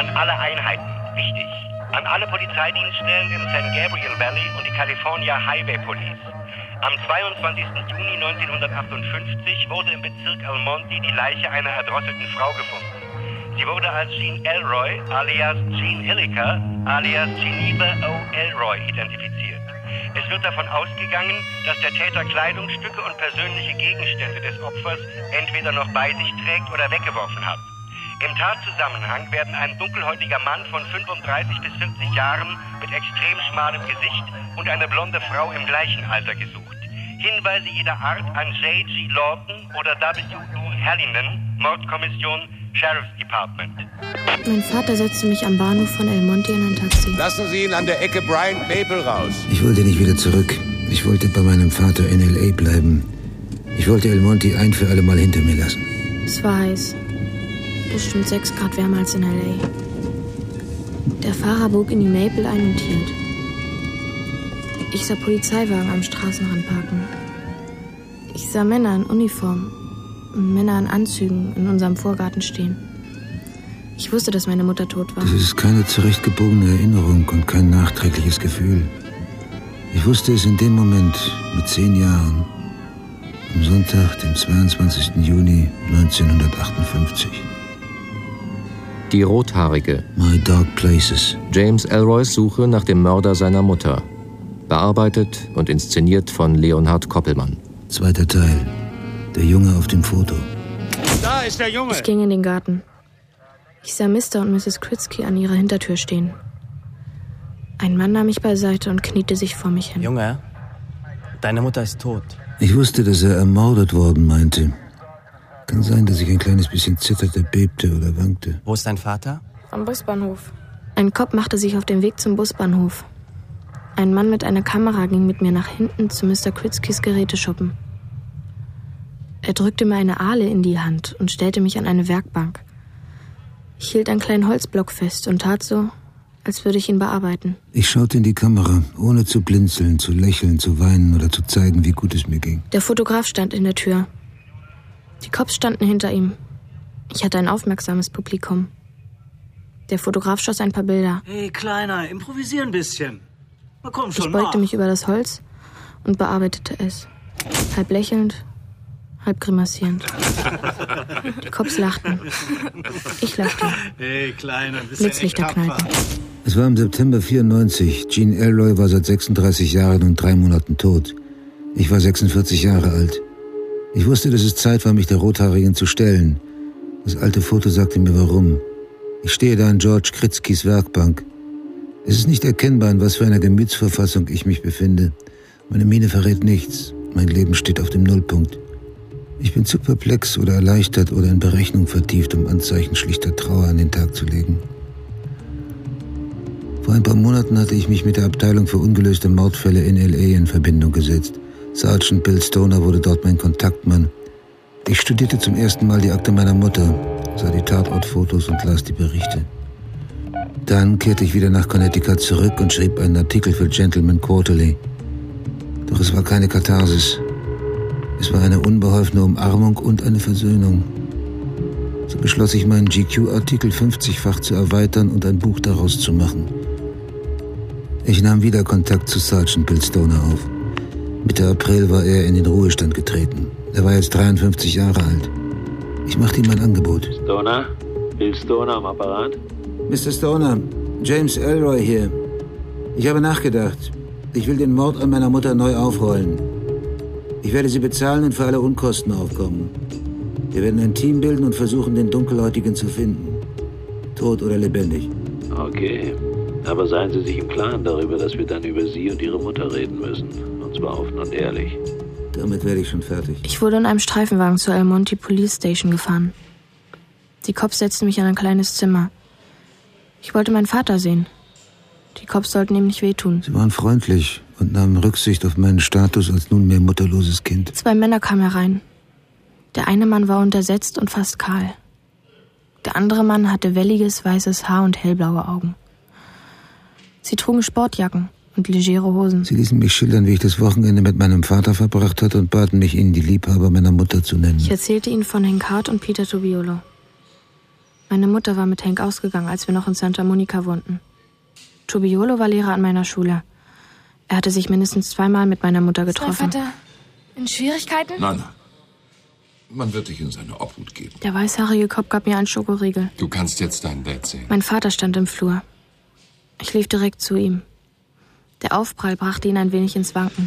An alle Einheiten. Wichtig. An alle Polizeidienststellen im San Gabriel Valley und die California Highway Police. Am 22. Juni 1958 wurde im Bezirk El Monte die Leiche einer erdrosselten Frau gefunden. Sie wurde als Jean Elroy alias Jean Hilliker alias Geneva O. Elroy identifiziert. Es wird davon ausgegangen, dass der Täter Kleidungsstücke und persönliche Gegenstände des Opfers entweder noch bei sich trägt oder weggeworfen hat. Im Tatzusammenhang werden ein dunkelhäutiger Mann von 35 bis 50 Jahren mit extrem schmalem Gesicht und eine blonde Frau im gleichen Alter gesucht. Hinweise jeder Art an J.G. Lawton oder W.E. Hallinan, Mordkommission, Sheriff's Department. Mein Vater setzte mich am Bahnhof von El Monte in ein Taxi. Lassen Sie ihn an der Ecke Bryant Maple raus. Ich wollte nicht wieder zurück. Ich wollte bei meinem Vater in L.A. bleiben. Ich wollte El Monte ein für alle Mal hinter mir lassen. Es war heiß. Bestimmt 6 Grad wärmer als in L.A. Der Fahrer bog in die Maple ein und hielt. Ich sah Polizeiwagen am Straßenrand parken. Ich sah Männer in Uniform und Männer in Anzügen in unserem Vorgarten stehen. Ich wusste, dass meine Mutter tot war. Das ist keine zurechtgebogene Erinnerung und kein nachträgliches Gefühl. Ich wusste es in dem Moment mit 10 Jahren. Am Sonntag, dem 22. Juni 1958. Die Rothaarige. My Dark Places. James Elroys Suche nach dem Mörder seiner Mutter. Bearbeitet und inszeniert von Leonhard Koppelmann. 2. Teil. Der Junge auf dem Foto. Da ist der Junge. Ich ging in den Garten. Ich sah Mr. und Mrs. Kritzky an ihrer Hintertür stehen. Ein Mann nahm mich beiseite und kniete sich vor mich hin. Junge, deine Mutter ist tot. Ich wusste, dass er ermordet worden meinte. Kann sein, dass ich ein kleines bisschen zitterte, bebte oder wankte. Wo ist dein Vater? Am Busbahnhof. Ein Cop machte sich auf den Weg zum Busbahnhof. Ein Mann mit einer Kamera ging mit mir nach hinten zu Mr. Kritzkys Geräteschuppen. Er drückte mir eine Ahle in die Hand und stellte mich an eine Werkbank. Ich hielt einen kleinen Holzblock fest und tat so, als würde ich ihn bearbeiten. Ich schaute in die Kamera, ohne zu blinzeln, zu lächeln, zu weinen oder zu zeigen, wie gut es mir ging. Der Fotograf stand in der Tür. Die Cops standen hinter ihm. Ich hatte ein aufmerksames Publikum. Der Fotograf schoss ein paar Bilder. Hey, Kleiner, improvisier ein bisschen. Na komm schon, ich beugte mich über das Holz und bearbeitete es. Halb lächelnd, halb grimassierend. Die Cops lachten. Ich lachte. Hey, Kleiner, bist Blitzlichter knallten. Es war im September 94. Jean Elroy war seit 36 Jahren und 3 Monaten tot. Ich war 46 Jahre alt. Ich wusste, dass es Zeit war, mich der Rothaarigen zu stellen. Das alte Foto sagte mir warum. Ich stehe da in George Kritzkys Werkbank. Es ist nicht erkennbar, in was für einer Gemütsverfassung ich mich befinde. Meine Miene verrät nichts. Mein Leben steht auf dem Nullpunkt. Ich bin zu perplex oder erleichtert oder in Berechnung vertieft, um Anzeichen schlichter Trauer an den Tag zu legen. Vor ein paar Monaten hatte ich mich mit der Abteilung für ungelöste Mordfälle in L.A. in Verbindung gesetzt. Sergeant Bill Stoner wurde dort mein Kontaktmann. Ich studierte zum ersten Mal die Akte meiner Mutter, sah die Tatortfotos und las die Berichte. Dann kehrte ich wieder nach Connecticut zurück und schrieb einen Artikel für Gentleman Quarterly. Doch es war keine Katharsis. Es war eine unbeholfene Umarmung und eine Versöhnung. So beschloss ich, meinen GQ-Artikel 50-fach zu erweitern und ein Buch daraus zu machen. Ich nahm wieder Kontakt zu Sergeant Bill Stoner auf. Mitte April war er in den Ruhestand getreten. Er war jetzt 53 Jahre alt. Ich machte ihm ein Angebot. Stoner? Bill Stoner am Apparat? Mr. Stoner, James Elroy hier. Ich habe nachgedacht. Ich will den Mord an meiner Mutter neu aufrollen. Ich werde Sie bezahlen und für alle Unkosten aufkommen. Wir werden ein Team bilden und versuchen, den Dunkelhäutigen zu finden. Tot oder lebendig. Okay. Aber seien Sie sich im Klaren darüber, dass wir dann über Sie und Ihre Mutter reden müssen. Und zwar offen und ehrlich. Damit werde ich schon fertig. Ich wurde in einem Streifenwagen zur El Monte Police Station gefahren. Die Cops setzten mich in ein kleines Zimmer. Ich wollte meinen Vater sehen. Die Cops sollten ihm nicht wehtun. Sie waren freundlich und nahmen Rücksicht auf meinen Status als nunmehr mutterloses Kind. 2 Männer kamen herein. Der eine Mann war untersetzt und fast kahl. Der andere Mann hatte welliges, weißes Haar und hellblaue Augen. Sie trugen Sportjacken und legere Hosen. Sie ließen mich schildern, wie ich das Wochenende mit meinem Vater verbracht hatte und baten mich, ihnen die Liebhaber meiner Mutter zu nennen. Ich erzählte ihnen von Hank Hart und Peter Tobiolo. Meine Mutter war mit Hank ausgegangen, als wir noch in Santa Monica wohnten. Tobiolo war Lehrer an meiner Schule. Er hatte sich mindestens 2-mal mit meiner Mutter getroffen. Ist dein Vater in Schwierigkeiten? Nein. Man wird dich in seine Obhut geben. Der weißhaarige Kopf gab mir einen Schokoriegel. Du kannst jetzt dein Bett sehen. Mein Vater stand im Flur. Ich lief direkt zu ihm. Der Aufprall brachte ihn ein wenig ins Wanken.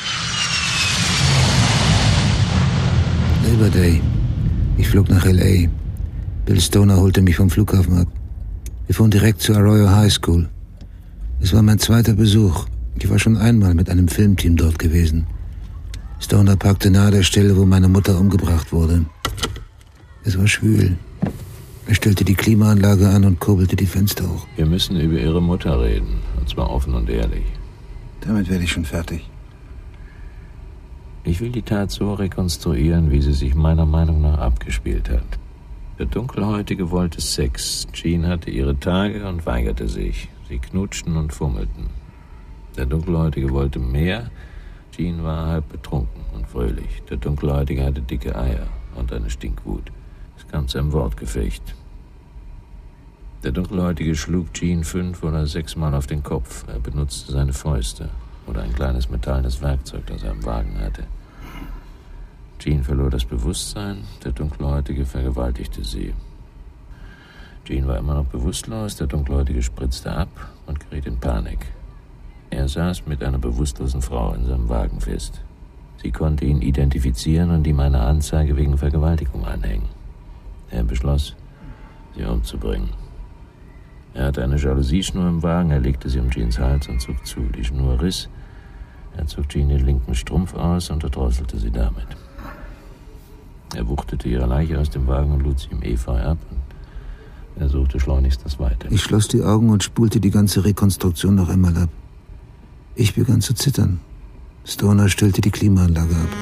Labor Day. Ich flog nach L.A. Bill Stoner holte mich vom Flughafen ab. Wir fuhren direkt zur Arroyo High School. Es war mein 2. Besuch. Ich war schon einmal mit einem Filmteam dort gewesen. Stoner parkte nahe der Stelle, wo meine Mutter umgebracht wurde. Es war schwül. Er stellte die Klimaanlage an und kurbelte die Fenster hoch. Wir müssen über Ihre Mutter reden, und zwar offen und ehrlich. Damit werde ich schon fertig. Ich will die Tat so rekonstruieren, wie sie sich meiner Meinung nach abgespielt hat. Der Dunkelhäutige wollte Sex. Jean hatte ihre Tage und weigerte sich. Sie knutschten und fummelten. Der Dunkelhäutige wollte mehr. Jean war halb betrunken und fröhlich. Der Dunkelhäutige hatte dicke Eier und eine Stinkwut. Es kam zu einem Wortgefecht. Der Dunkelhäutige schlug Jean 5 oder 6 Mal auf den Kopf. Er benutzte seine Fäuste oder ein kleines metallenes Werkzeug, das er im Wagen hatte. Jean verlor das Bewusstsein. Der Dunkelhäutige vergewaltigte sie. Jean war immer noch bewusstlos. Der Dunkelhäutige spritzte ab und geriet in Panik. Er saß mit einer bewusstlosen Frau in seinem Wagen fest. Sie konnte ihn identifizieren und ihm eine Anzeige wegen Vergewaltigung anhängen. Er beschloss, sie umzubringen. Er hatte eine Jalousie-Schnur im Wagen, er legte sie um Jeans Hals und zog zu. Die Schnur riss, er zog Jean den linken Strumpf aus und erdrosselte sie damit. Er wuchtete ihre Leiche aus dem Wagen und lud sie im Efeu ab und er suchte schleunigst das Weite. Ich schloss die Augen und spulte die ganze Rekonstruktion noch einmal ab. Ich begann zu zittern. Stoner stellte die Klimaanlage ab.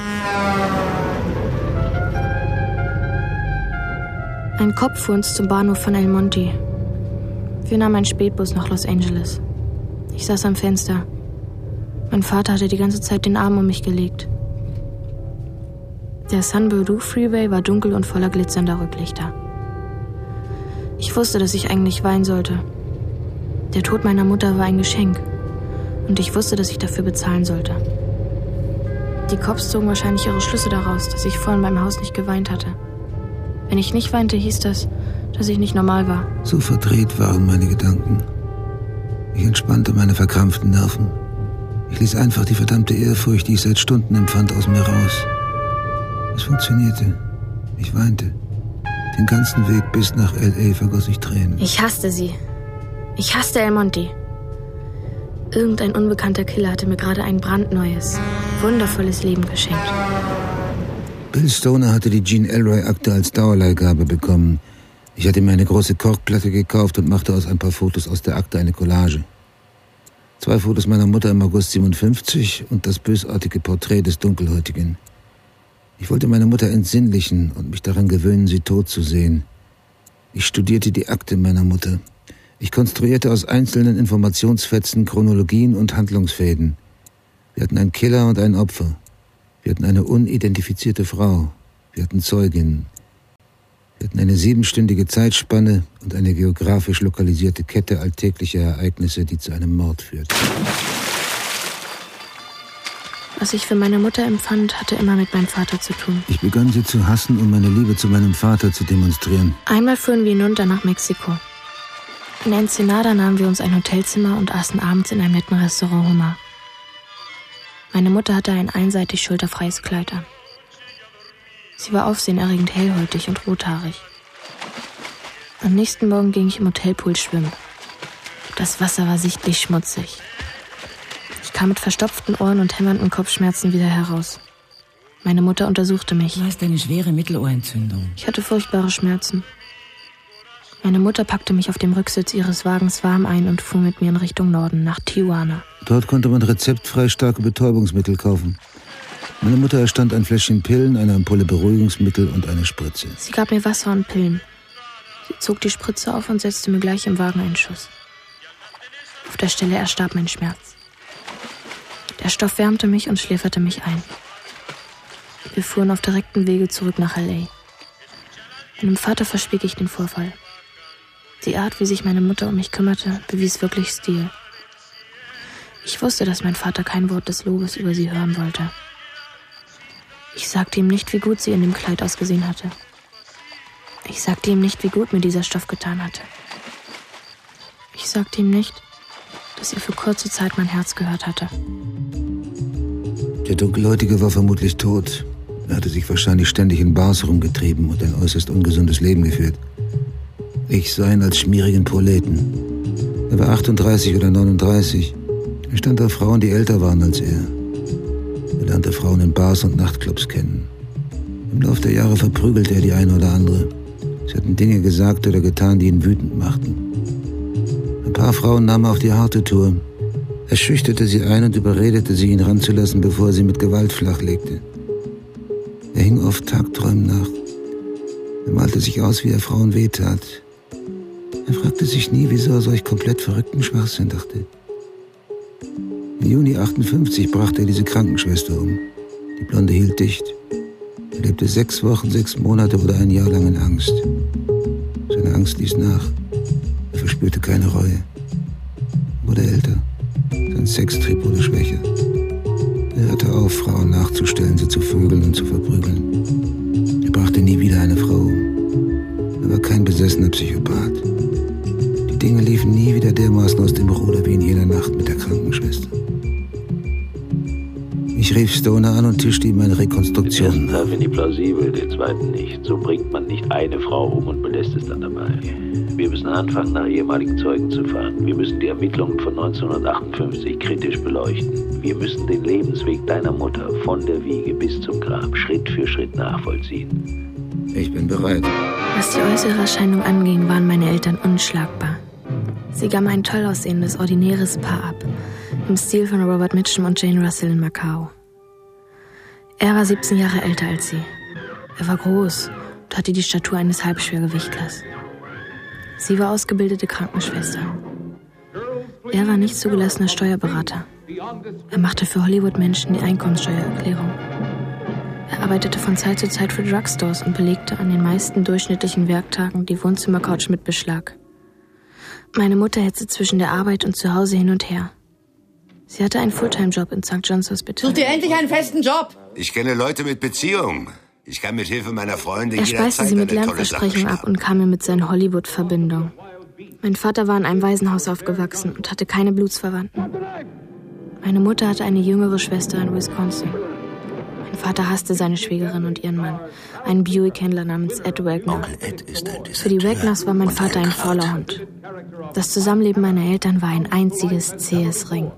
Ein Kopf fuhr uns zum Bahnhof von El Monte. Wir nahmen einen Spätbus nach Los Angeles. Ich saß am Fenster. Mein Vater hatte die ganze Zeit den Arm um mich gelegt. Der San Bernardino Freeway war dunkel und voller glitzernder Rücklichter. Ich wusste, dass ich eigentlich weinen sollte. Der Tod meiner Mutter war ein Geschenk. Und ich wusste, dass ich dafür bezahlen sollte. Die Cops zogen wahrscheinlich ihre Schlüsse daraus, dass ich vorhin beim Haus nicht geweint hatte. Wenn ich nicht weinte, hieß das, dass ich nicht normal war. So verdreht waren meine Gedanken. Ich entspannte meine verkrampften Nerven. Ich ließ einfach die verdammte Ehrfurcht, die ich seit Stunden empfand, aus mir raus. Es funktionierte. Ich weinte. Den ganzen Weg bis nach L.A. vergoss ich Tränen. Ich hasste sie. Ich hasste El Monte. Irgendein unbekannter Killer hatte mir gerade ein brandneues, wundervolles Leben geschenkt. Bill Stoner hatte die Jean Elroy-Akte als Dauerleihgabe bekommen. Ich hatte mir eine große Korkplatte gekauft und machte aus ein paar Fotos aus der Akte eine Collage. 2 Fotos meiner Mutter im August 57 und das bösartige Porträt des Dunkelhäutigen. Ich wollte meine Mutter entsinnlichen und mich daran gewöhnen, sie tot zu sehen. Ich studierte die Akte meiner Mutter. Ich konstruierte aus einzelnen Informationsfetzen Chronologien und Handlungsfäden. Wir hatten einen Killer und ein Opfer. Wir hatten eine unidentifizierte Frau. Wir hatten Zeuginnen. Wir hatten eine 7-stündige Zeitspanne und eine geografisch lokalisierte Kette alltäglicher Ereignisse, die zu einem Mord führten. Was ich für meine Mutter empfand, hatte immer mit meinem Vater zu tun. Ich begann sie zu hassen, um meine Liebe zu meinem Vater zu demonstrieren. Einmal fuhren wir hinunter nach Mexiko. In Ensenada nahmen wir uns ein Hotelzimmer und aßen abends in einem netten Restaurant Hummer. Meine Mutter hatte ein einseitig schulterfreies Kleid an. Sie war aufsehenerregend hellhäutig und rothaarig. Am nächsten Morgen ging ich im Hotelpool schwimmen. Das Wasser war sichtlich schmutzig. Ich kam mit verstopften Ohren und hämmernden Kopfschmerzen wieder heraus. Meine Mutter untersuchte mich. Du hast eine schwere Mittelohrentzündung. Ich hatte furchtbare Schmerzen. Meine Mutter packte mich auf dem Rücksitz ihres Wagens warm ein und fuhr mit mir in Richtung Norden, nach Tijuana. Dort konnte man rezeptfrei starke Betäubungsmittel kaufen. Meine Mutter erstand ein Fläschchen Pillen, eine Ampulle Beruhigungsmittel und eine Spritze. Sie gab mir Wasser und Pillen. Sie zog die Spritze auf und setzte mir gleich im Wagen einen Schuss. Auf der Stelle erstarb mein Schmerz. Der Stoff wärmte mich und schläferte mich ein. Wir fuhren auf direktem Wege zurück nach L.A. Meinem Vater verschwieg ich den Vorfall. Die Art, wie sich meine Mutter um mich kümmerte, bewies wirklich Stil. Ich wusste, dass mein Vater kein Wort des Lobes über sie hören wollte. Ich sagte ihm nicht, wie gut sie in dem Kleid ausgesehen hatte. Ich sagte ihm nicht, wie gut mir dieser Stoff getan hatte. Ich sagte ihm nicht, dass er für kurze Zeit mein Herz gehört hatte. Der Dunkelhäutige war vermutlich tot. Er hatte sich wahrscheinlich ständig in Bars rumgetrieben und ein äußerst ungesundes Leben geführt. Ich sah ihn als schmierigen Proleten. Er war 38 oder 39. Er stand auf Frauen, die älter waren als er. Er lernte Frauen in Bars und Nachtclubs kennen. Im Laufe der Jahre verprügelte er die eine oder andere. Sie hatten Dinge gesagt oder getan, die ihn wütend machten. Ein paar Frauen nahm er auf die harte Tour. Er schüchterte sie ein und überredete sie, ihn ranzulassen, bevor er sie mit Gewalt flachlegte. Er hing oft Tagträumen nach. Er malte sich aus, wie er Frauen wehtat. Er fragte sich nie, wieso er solch komplett verrückten Schwachsinn dachte. Im Juni 58 brachte er diese Krankenschwester um. Die Blonde hielt dicht. Er lebte 6 Wochen, 6 Monate oder ein Jahr lang in Angst. Seine Angst ließ nach. Er verspürte keine Reue. Er wurde älter. Sein Sextrieb wurde schwächer. Er hörte auf, Frauen nachzustellen, sie zu vögeln und zu verprügeln. Er brachte nie wieder eine Frau um. Er war kein besessener Psychopath. Die Dinge liefen nie wieder dermaßen aus dem Ruder wie in jener Nacht mit der Krankenschwester. Ich rief Stoner an und tischte ihm eine Rekonstruktion. Den ersten Teil finde ich plausibel, den zweiten nicht. So bringt man nicht eine Frau um und belässt es dann dabei. Wir müssen anfangen, nach ehemaligen Zeugen zu fahren. Wir müssen die Ermittlungen von 1958 kritisch beleuchten. Wir müssen den Lebensweg deiner Mutter von der Wiege bis zum Grab Schritt für Schritt nachvollziehen. Ich bin bereit. Was die äußere Erscheinung anging, waren meine Eltern unschlagbar. Sie gaben ein toll aussehendes, ordinäres Paar ab, im Stil von Robert Mitchum und Jane Russell in Macau. Er war 17 Jahre älter als sie. Er war groß und hatte die Statur eines Halbschwergewichtlers. Sie war ausgebildete Krankenschwester. Er war nicht zugelassener Steuerberater. Er machte für Hollywood-Menschen die Einkommenssteuererklärung. Er arbeitete von Zeit zu Zeit für Drugstores und belegte an den meisten durchschnittlichen Werktagen die Wohnzimmercouch mit Beschlag. Meine Mutter hetzte zwischen der Arbeit und zu Hause hin und her. Sie hatte einen Fulltime-Job in St. John's Hospital. Such dir endlich einen festen Job! Ich kenne Leute mit Beziehungen. Ich kann mit Hilfe meiner Freunde Er speiste sie mit Lernversprechungen ab und kam mir mit seiner Hollywood-Verbindung. Mein Vater war in einem Waisenhaus aufgewachsen und hatte keine Blutsverwandten. Meine Mutter hatte eine jüngere Schwester in Wisconsin. Mein Vater hasste seine Schwägerin und ihren Mann, einen Buick-Händler namens Ed Wagner. Onkel Ed ist ein Für die Wagners war mein Vater ein fauler Hund. Das Zusammenleben meiner Eltern war ein einziges zähes Ring.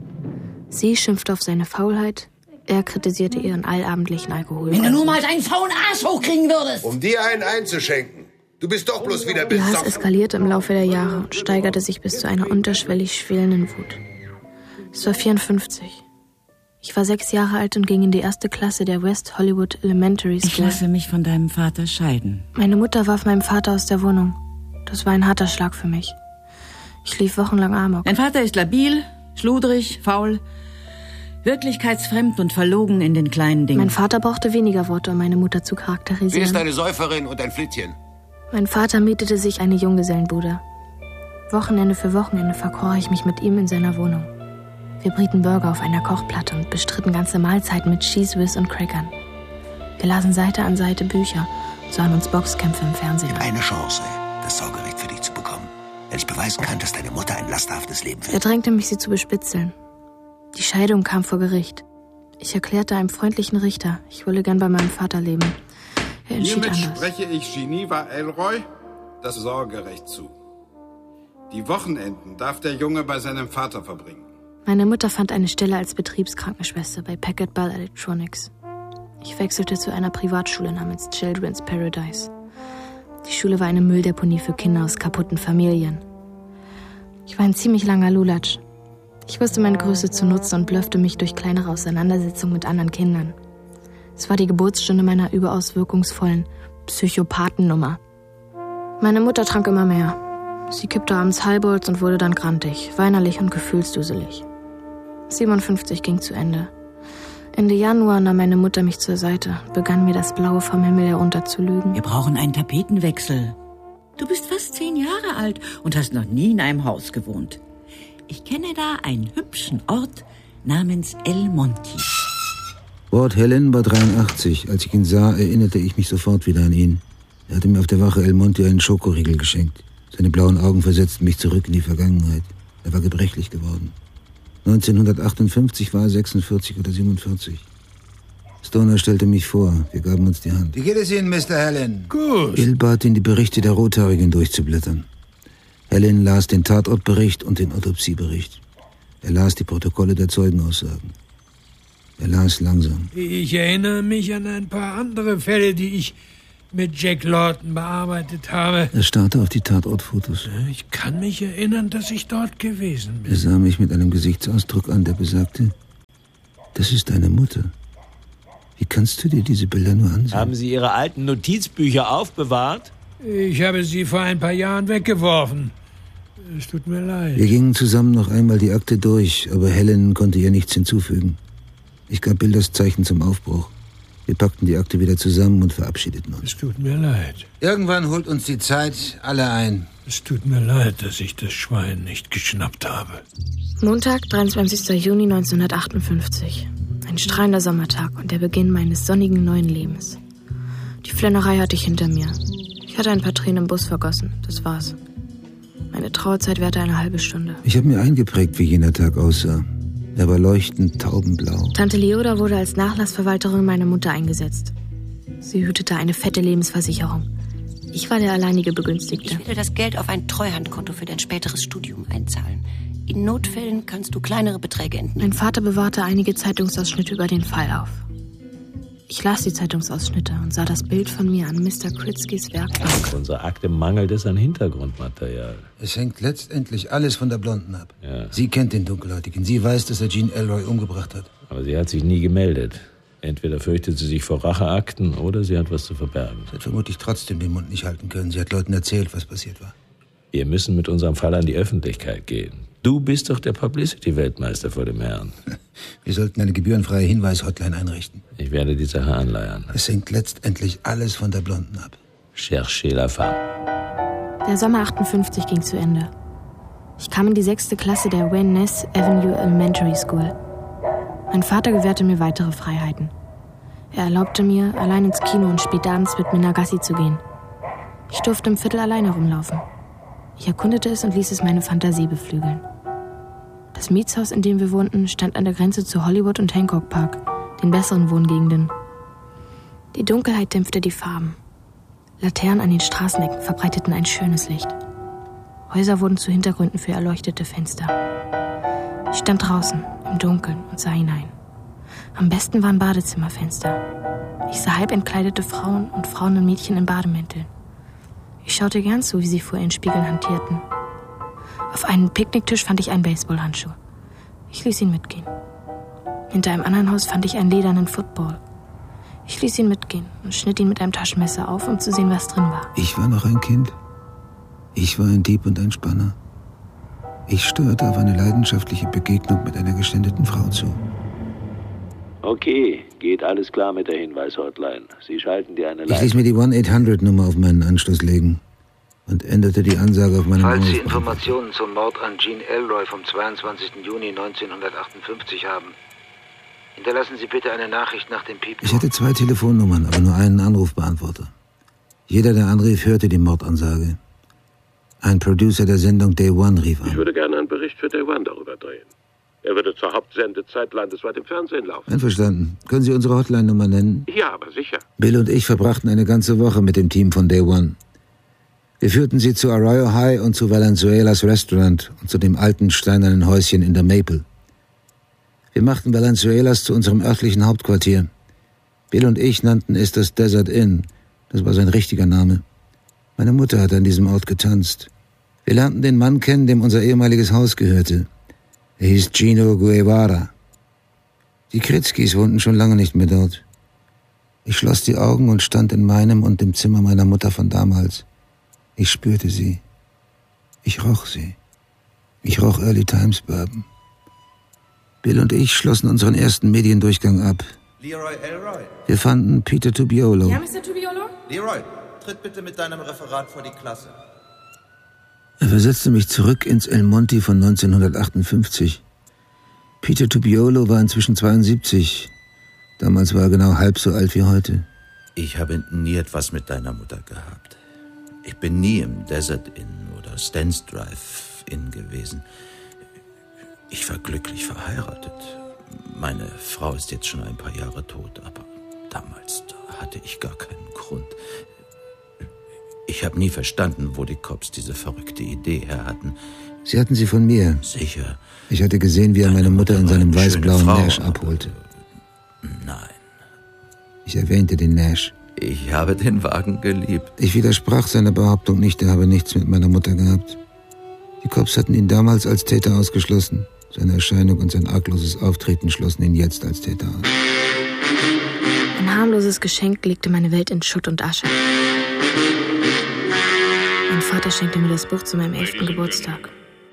Sie schimpfte auf seine Faulheit, er kritisierte ihren allabendlichen Alkohol. Wenn du nur mal deinen faulen Arsch hochkriegen würdest! Um dir einen einzuschenken. Du bist doch bloß wieder Ihr Hass besoffen. eskalierte im Laufe der Jahre und steigerte sich bis zu einer unterschwellig schwelenden Wut. Es war 54. Ich war 6 Jahre alt und ging in die 1. Klasse der West Hollywood Elementary School. Ich lasse mich von deinem Vater scheiden. Meine Mutter warf meinem Vater aus der Wohnung. Das war ein harter Schlag für mich. Ich lief wochenlang Amok. Dein Vater ist labil, schludrig, faul, wirklichkeitsfremd und verlogen in den kleinen Dingen. Mein Vater brauchte weniger Worte, um meine Mutter zu Sie charakterisieren. ist eine Säuferin und ein Flittchen. Mein Vater mietete sich eine Junggesellenbude. Wochenende für Wochenende verkroch ich mich mit ihm in seiner Wohnung. Wir brieten Burger auf einer Kochplatte und bestritten ganze Mahlzeiten mit Cheese Whiz und Crackern. Wir lasen Seite an Seite Bücher und sahen uns Boxkämpfe im Fernsehen an. Eine Chance, das Sorgerecht für dich zu bekommen. Wenn ich beweisen kann, dass deine Mutter ein lasterhaftes Leben führt. Er drängte mich, sie zu bespitzeln. Die Scheidung kam vor Gericht. Ich erklärte einem freundlichen Richter, ich wolle gern bei meinem Vater leben. Er entschied Hiermit anders. spreche ich Geneva Elroy das Sorgerecht zu. Die Wochenenden darf der Junge bei seinem Vater verbringen. Meine Mutter fand eine Stelle als Betriebskrankenschwester bei Packard Bell Electronics. Ich wechselte zu einer Privatschule namens Children's Paradise. Die Schule war eine Mülldeponie für Kinder aus kaputten Familien. Ich war ein ziemlich langer Lulatsch. Ich wusste meine Größe zu nutzen und blöffte mich durch kleinere Auseinandersetzungen mit anderen Kindern. Es war die Geburtsstunde meiner überaus wirkungsvollen Psychopathennummer. Meine Mutter trank immer mehr. Sie kippte abends Highballs und wurde dann grantig, weinerlich und gefühlsduselig. 57 ging zu Ende. Ende Januar nahm meine Mutter mich zur Seite und begann mir das Blaue vom Himmel herunter zu lügen. Wir brauchen einen Tapetenwechsel. Du bist fast 10 Jahre alt und hast noch nie in einem Haus gewohnt. Ich kenne da einen hübschen Ort namens El Monte. Ward Helen war 83. Als ich ihn sah, erinnerte ich mich sofort wieder an ihn. Er hatte mir auf der Wache El Monte einen Schokoriegel geschenkt. Seine blauen Augen versetzten mich zurück in die Vergangenheit. Er war gebrechlich geworden. 1958 war er 46 oder 47. Stoner stellte mich vor. Wir gaben uns die Hand. Wie geht es Ihnen, Mr. Helen? Gut. Bill bat ihn, die Berichte der Rothaarigen durchzublättern. Helen las den Tatortbericht und den Autopsiebericht. Er las die Protokolle der Zeugenaussagen. Er las langsam. Ich erinnere mich an ein paar andere Fälle, die ich mit Jack Lawton bearbeitet habe. Er starrte auf die Tatortfotos. Ich kann mich erinnern, dass ich dort gewesen bin. Er sah mich mit einem Gesichtsausdruck an, der besagte, das ist deine Mutter. Wie kannst du dir diese Bilder nur ansehen? Haben Sie Ihre alten Notizbücher aufbewahrt? Ich habe sie vor ein paar Jahren weggeworfen. Es tut mir leid. Wir gingen zusammen noch einmal die Akte durch, aber Helen konnte ihr nichts hinzufügen. Ich gab Bill das Zeichen zum Aufbruch. Wir packten die Akte wieder zusammen und verabschiedeten uns. Es tut mir leid. Irgendwann holt uns die Zeit alle ein. Es tut mir leid, dass ich das Schwein nicht geschnappt habe. Montag, 23. Juni 1958. Ein strahlender Sommertag und der Beginn meines sonnigen neuen Lebens. Die Flennerei hatte ich hinter mir. Ich hatte ein paar Tränen im Bus vergossen. Das war's. Meine Trauerzeit währte eine halbe Stunde. Ich habe mir eingeprägt, wie jener Tag aussah. Er war leuchtend taubenblau. Tante Leoda wurde als Nachlassverwalterin meiner Mutter eingesetzt. Sie hütete eine fette Lebensversicherung. Ich war der alleinige Begünstigte. Ich werde das Geld auf ein Treuhandkonto für dein späteres Studium einzahlen. In Notfällen kannst du kleinere Beträge entnehmen. Mein Vater bewahrte einige Zeitungsausschnitte über den Fall auf. Ich las die Zeitungsausschnitte und sah das Bild von mir an Mr. Kritzkys Werkbank. Unsere Akte mangelt es an Hintergrundmaterial. Es hängt letztendlich alles von der Blonden ab. Ja. Sie kennt den Dunkelhäutigen. Sie weiß, dass er Jean Elroy umgebracht hat. Aber sie hat sich nie gemeldet. Entweder fürchtet sie sich vor Racheakten oder sie hat was zu verbergen. Sie hat vermutlich trotzdem den Mund nicht halten können. Sie hat Leuten erzählt, was passiert war. Wir müssen mit unserem Fall an die Öffentlichkeit gehen. Du bist doch der Publicity-Weltmeister vor dem Herrn. Wir sollten eine gebührenfreie Hinweis-Hotline einrichten. Ich werde die Sache anleiern. Es hängt letztendlich alles von der Blonden ab. Cherchez la femme. Der Sommer 58 ging zu Ende. Ich kam in die 6. Klasse der Van Ness Avenue Elementary School. Mein Vater gewährte mir weitere Freiheiten. Er erlaubte mir, allein ins Kino und spät abends mit mir Gassi zu gehen. Ich durfte im Viertel allein herumlaufen. Ich erkundete es und ließ es meine Fantasie beflügeln. Das Mietshaus, in dem wir wohnten, stand an der Grenze zu Hollywood und Hancock Park, den besseren Wohngegenden. Die Dunkelheit dämpfte die Farben. Laternen an den Straßenecken verbreiteten ein schönes Licht. Häuser wurden zu Hintergründen für erleuchtete Fenster. Ich stand draußen, im Dunkeln, und sah hinein. Am besten waren Badezimmerfenster. Ich sah halb entkleidete Frauen und Frauen und Mädchen in Bademänteln. Ich schaute gern zu, wie sie vor ihren Spiegeln hantierten. Auf einem Picknicktisch fand ich einen Baseballhandschuh. Ich ließ ihn mitgehen. Hinter einem anderen Haus fand ich einen ledernen Football. Ich ließ ihn mitgehen und schnitt ihn mit einem Taschenmesser auf, um zu sehen, was drin war. Ich war noch ein Kind. Ich war ein Dieb und ein Spanner. Ich steuerte auf eine leidenschaftliche Begegnung mit einer geständeten Frau zu. Okay, geht alles klar mit der Hinweis-Hotline. Sie schalten dir eine Ich ließ mir die 1-800-Nummer auf meinen Anschluss legen und änderte die Ansage auf meinem Falls Sie Informationen zum Mord an Jean Elroy vom 22. Juni 1958 haben, hinterlassen Sie bitte eine Nachricht nach dem Piep. Ich hatte 2 Telefonnummern, aber nur einen Anrufbeantworter. Jeder, der anrief, hörte die Mordansage. Ein Producer der Sendung Day One rief an. Ich würde gerne einen Bericht für Day One darüber drehen. Er würde zur Hauptsendezeit landesweit im Fernsehen laufen. Einverstanden. Können Sie unsere Hotline-Nummer nennen? Ja, aber sicher. Bill und ich verbrachten eine ganze Woche mit dem Team von Day One. Wir führten sie zu Arroyo High und zu Valenzuelas Restaurant und zu dem alten steinernen Häuschen in der Maple. Wir machten Valenzuelas zu unserem örtlichen Hauptquartier. Bill und ich nannten es das Desert Inn. Das war sein richtiger Name. Meine Mutter hat an diesem Ort getanzt. Wir lernten den Mann kennen, dem unser ehemaliges Haus gehörte. Er hieß Gino Guevara. Die Kritzkys wohnten schon lange nicht mehr dort. Ich schloss die Augen und stand in meinem und dem Zimmer meiner Mutter von damals. Ich spürte sie. Ich roch sie. Ich roch Early Times Bourbon. Bill und ich schlossen unseren ersten Mediendurchgang ab. Leroy Elroy. Wir fanden Peter Tubiolo. Ja, Mr. Tubiolo? Leroy, tritt bitte mit deinem Referat vor die Klasse. Er versetzte mich zurück ins El Monte von 1958. Peter Tubiolo war inzwischen 72. Damals war er genau halb so alt wie heute. Ich habe nie etwas mit deiner Mutter gehabt. Ich bin nie im Desert Inn oder Stans Drive Inn gewesen. Ich war glücklich verheiratet. Meine Frau ist jetzt schon ein paar Jahre tot, aber damals hatte ich gar keinen Grund. Ich habe nie verstanden, wo die Cops diese verrückte Idee her hatten. Sie hatten sie von mir. Sicher. Ich hatte gesehen, wie er meine Mutter in seinem weiß-blauen Nash abholte. Nein. Ich erwähnte den Nash. Ich habe den Wagen geliebt. Ich widersprach seiner Behauptung nicht, er habe nichts mit meiner Mutter gehabt. Die Cops hatten ihn damals als Täter ausgeschlossen. Seine Erscheinung und sein argloses Auftreten schlossen ihn jetzt als Täter aus. Ein harmloses Geschenk legte meine Welt in Schutt und Asche. Mein Vater schenkte mir das Buch zu meinem 11. Geburtstag.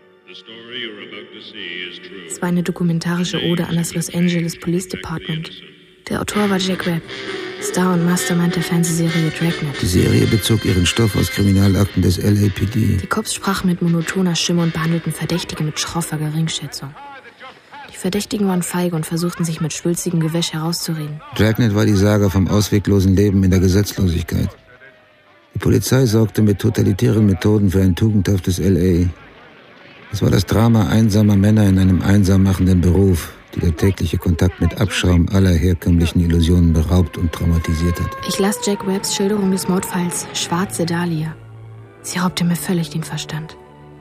Es war eine dokumentarische Ode an das Los Angeles Police Department. Der Autor war Jack Webb, Star und Mastermind der Fernsehserie Dragnet. Die Serie bezog ihren Stoff aus Kriminalakten des LAPD. Die Cops sprachen mit monotoner Stimme und behandelten Verdächtige mit schroffer Geringschätzung. Die Verdächtigen waren feige und versuchten sich mit schwülstigem Gewäsch herauszureden. Dragnet war die Saga vom ausweglosen Leben in der Gesetzlosigkeit. Die Polizei sorgte mit totalitären Methoden für ein tugendhaftes L.A. Es war das Drama einsamer Männer in einem einsam machenden Beruf, die der tägliche Kontakt mit Abschaum aller herkömmlichen Illusionen beraubt und traumatisiert hat. Ich las Jack Webbs Schilderung des Mordfalls Schwarze Dahlia. Sie raubte mir völlig den Verstand.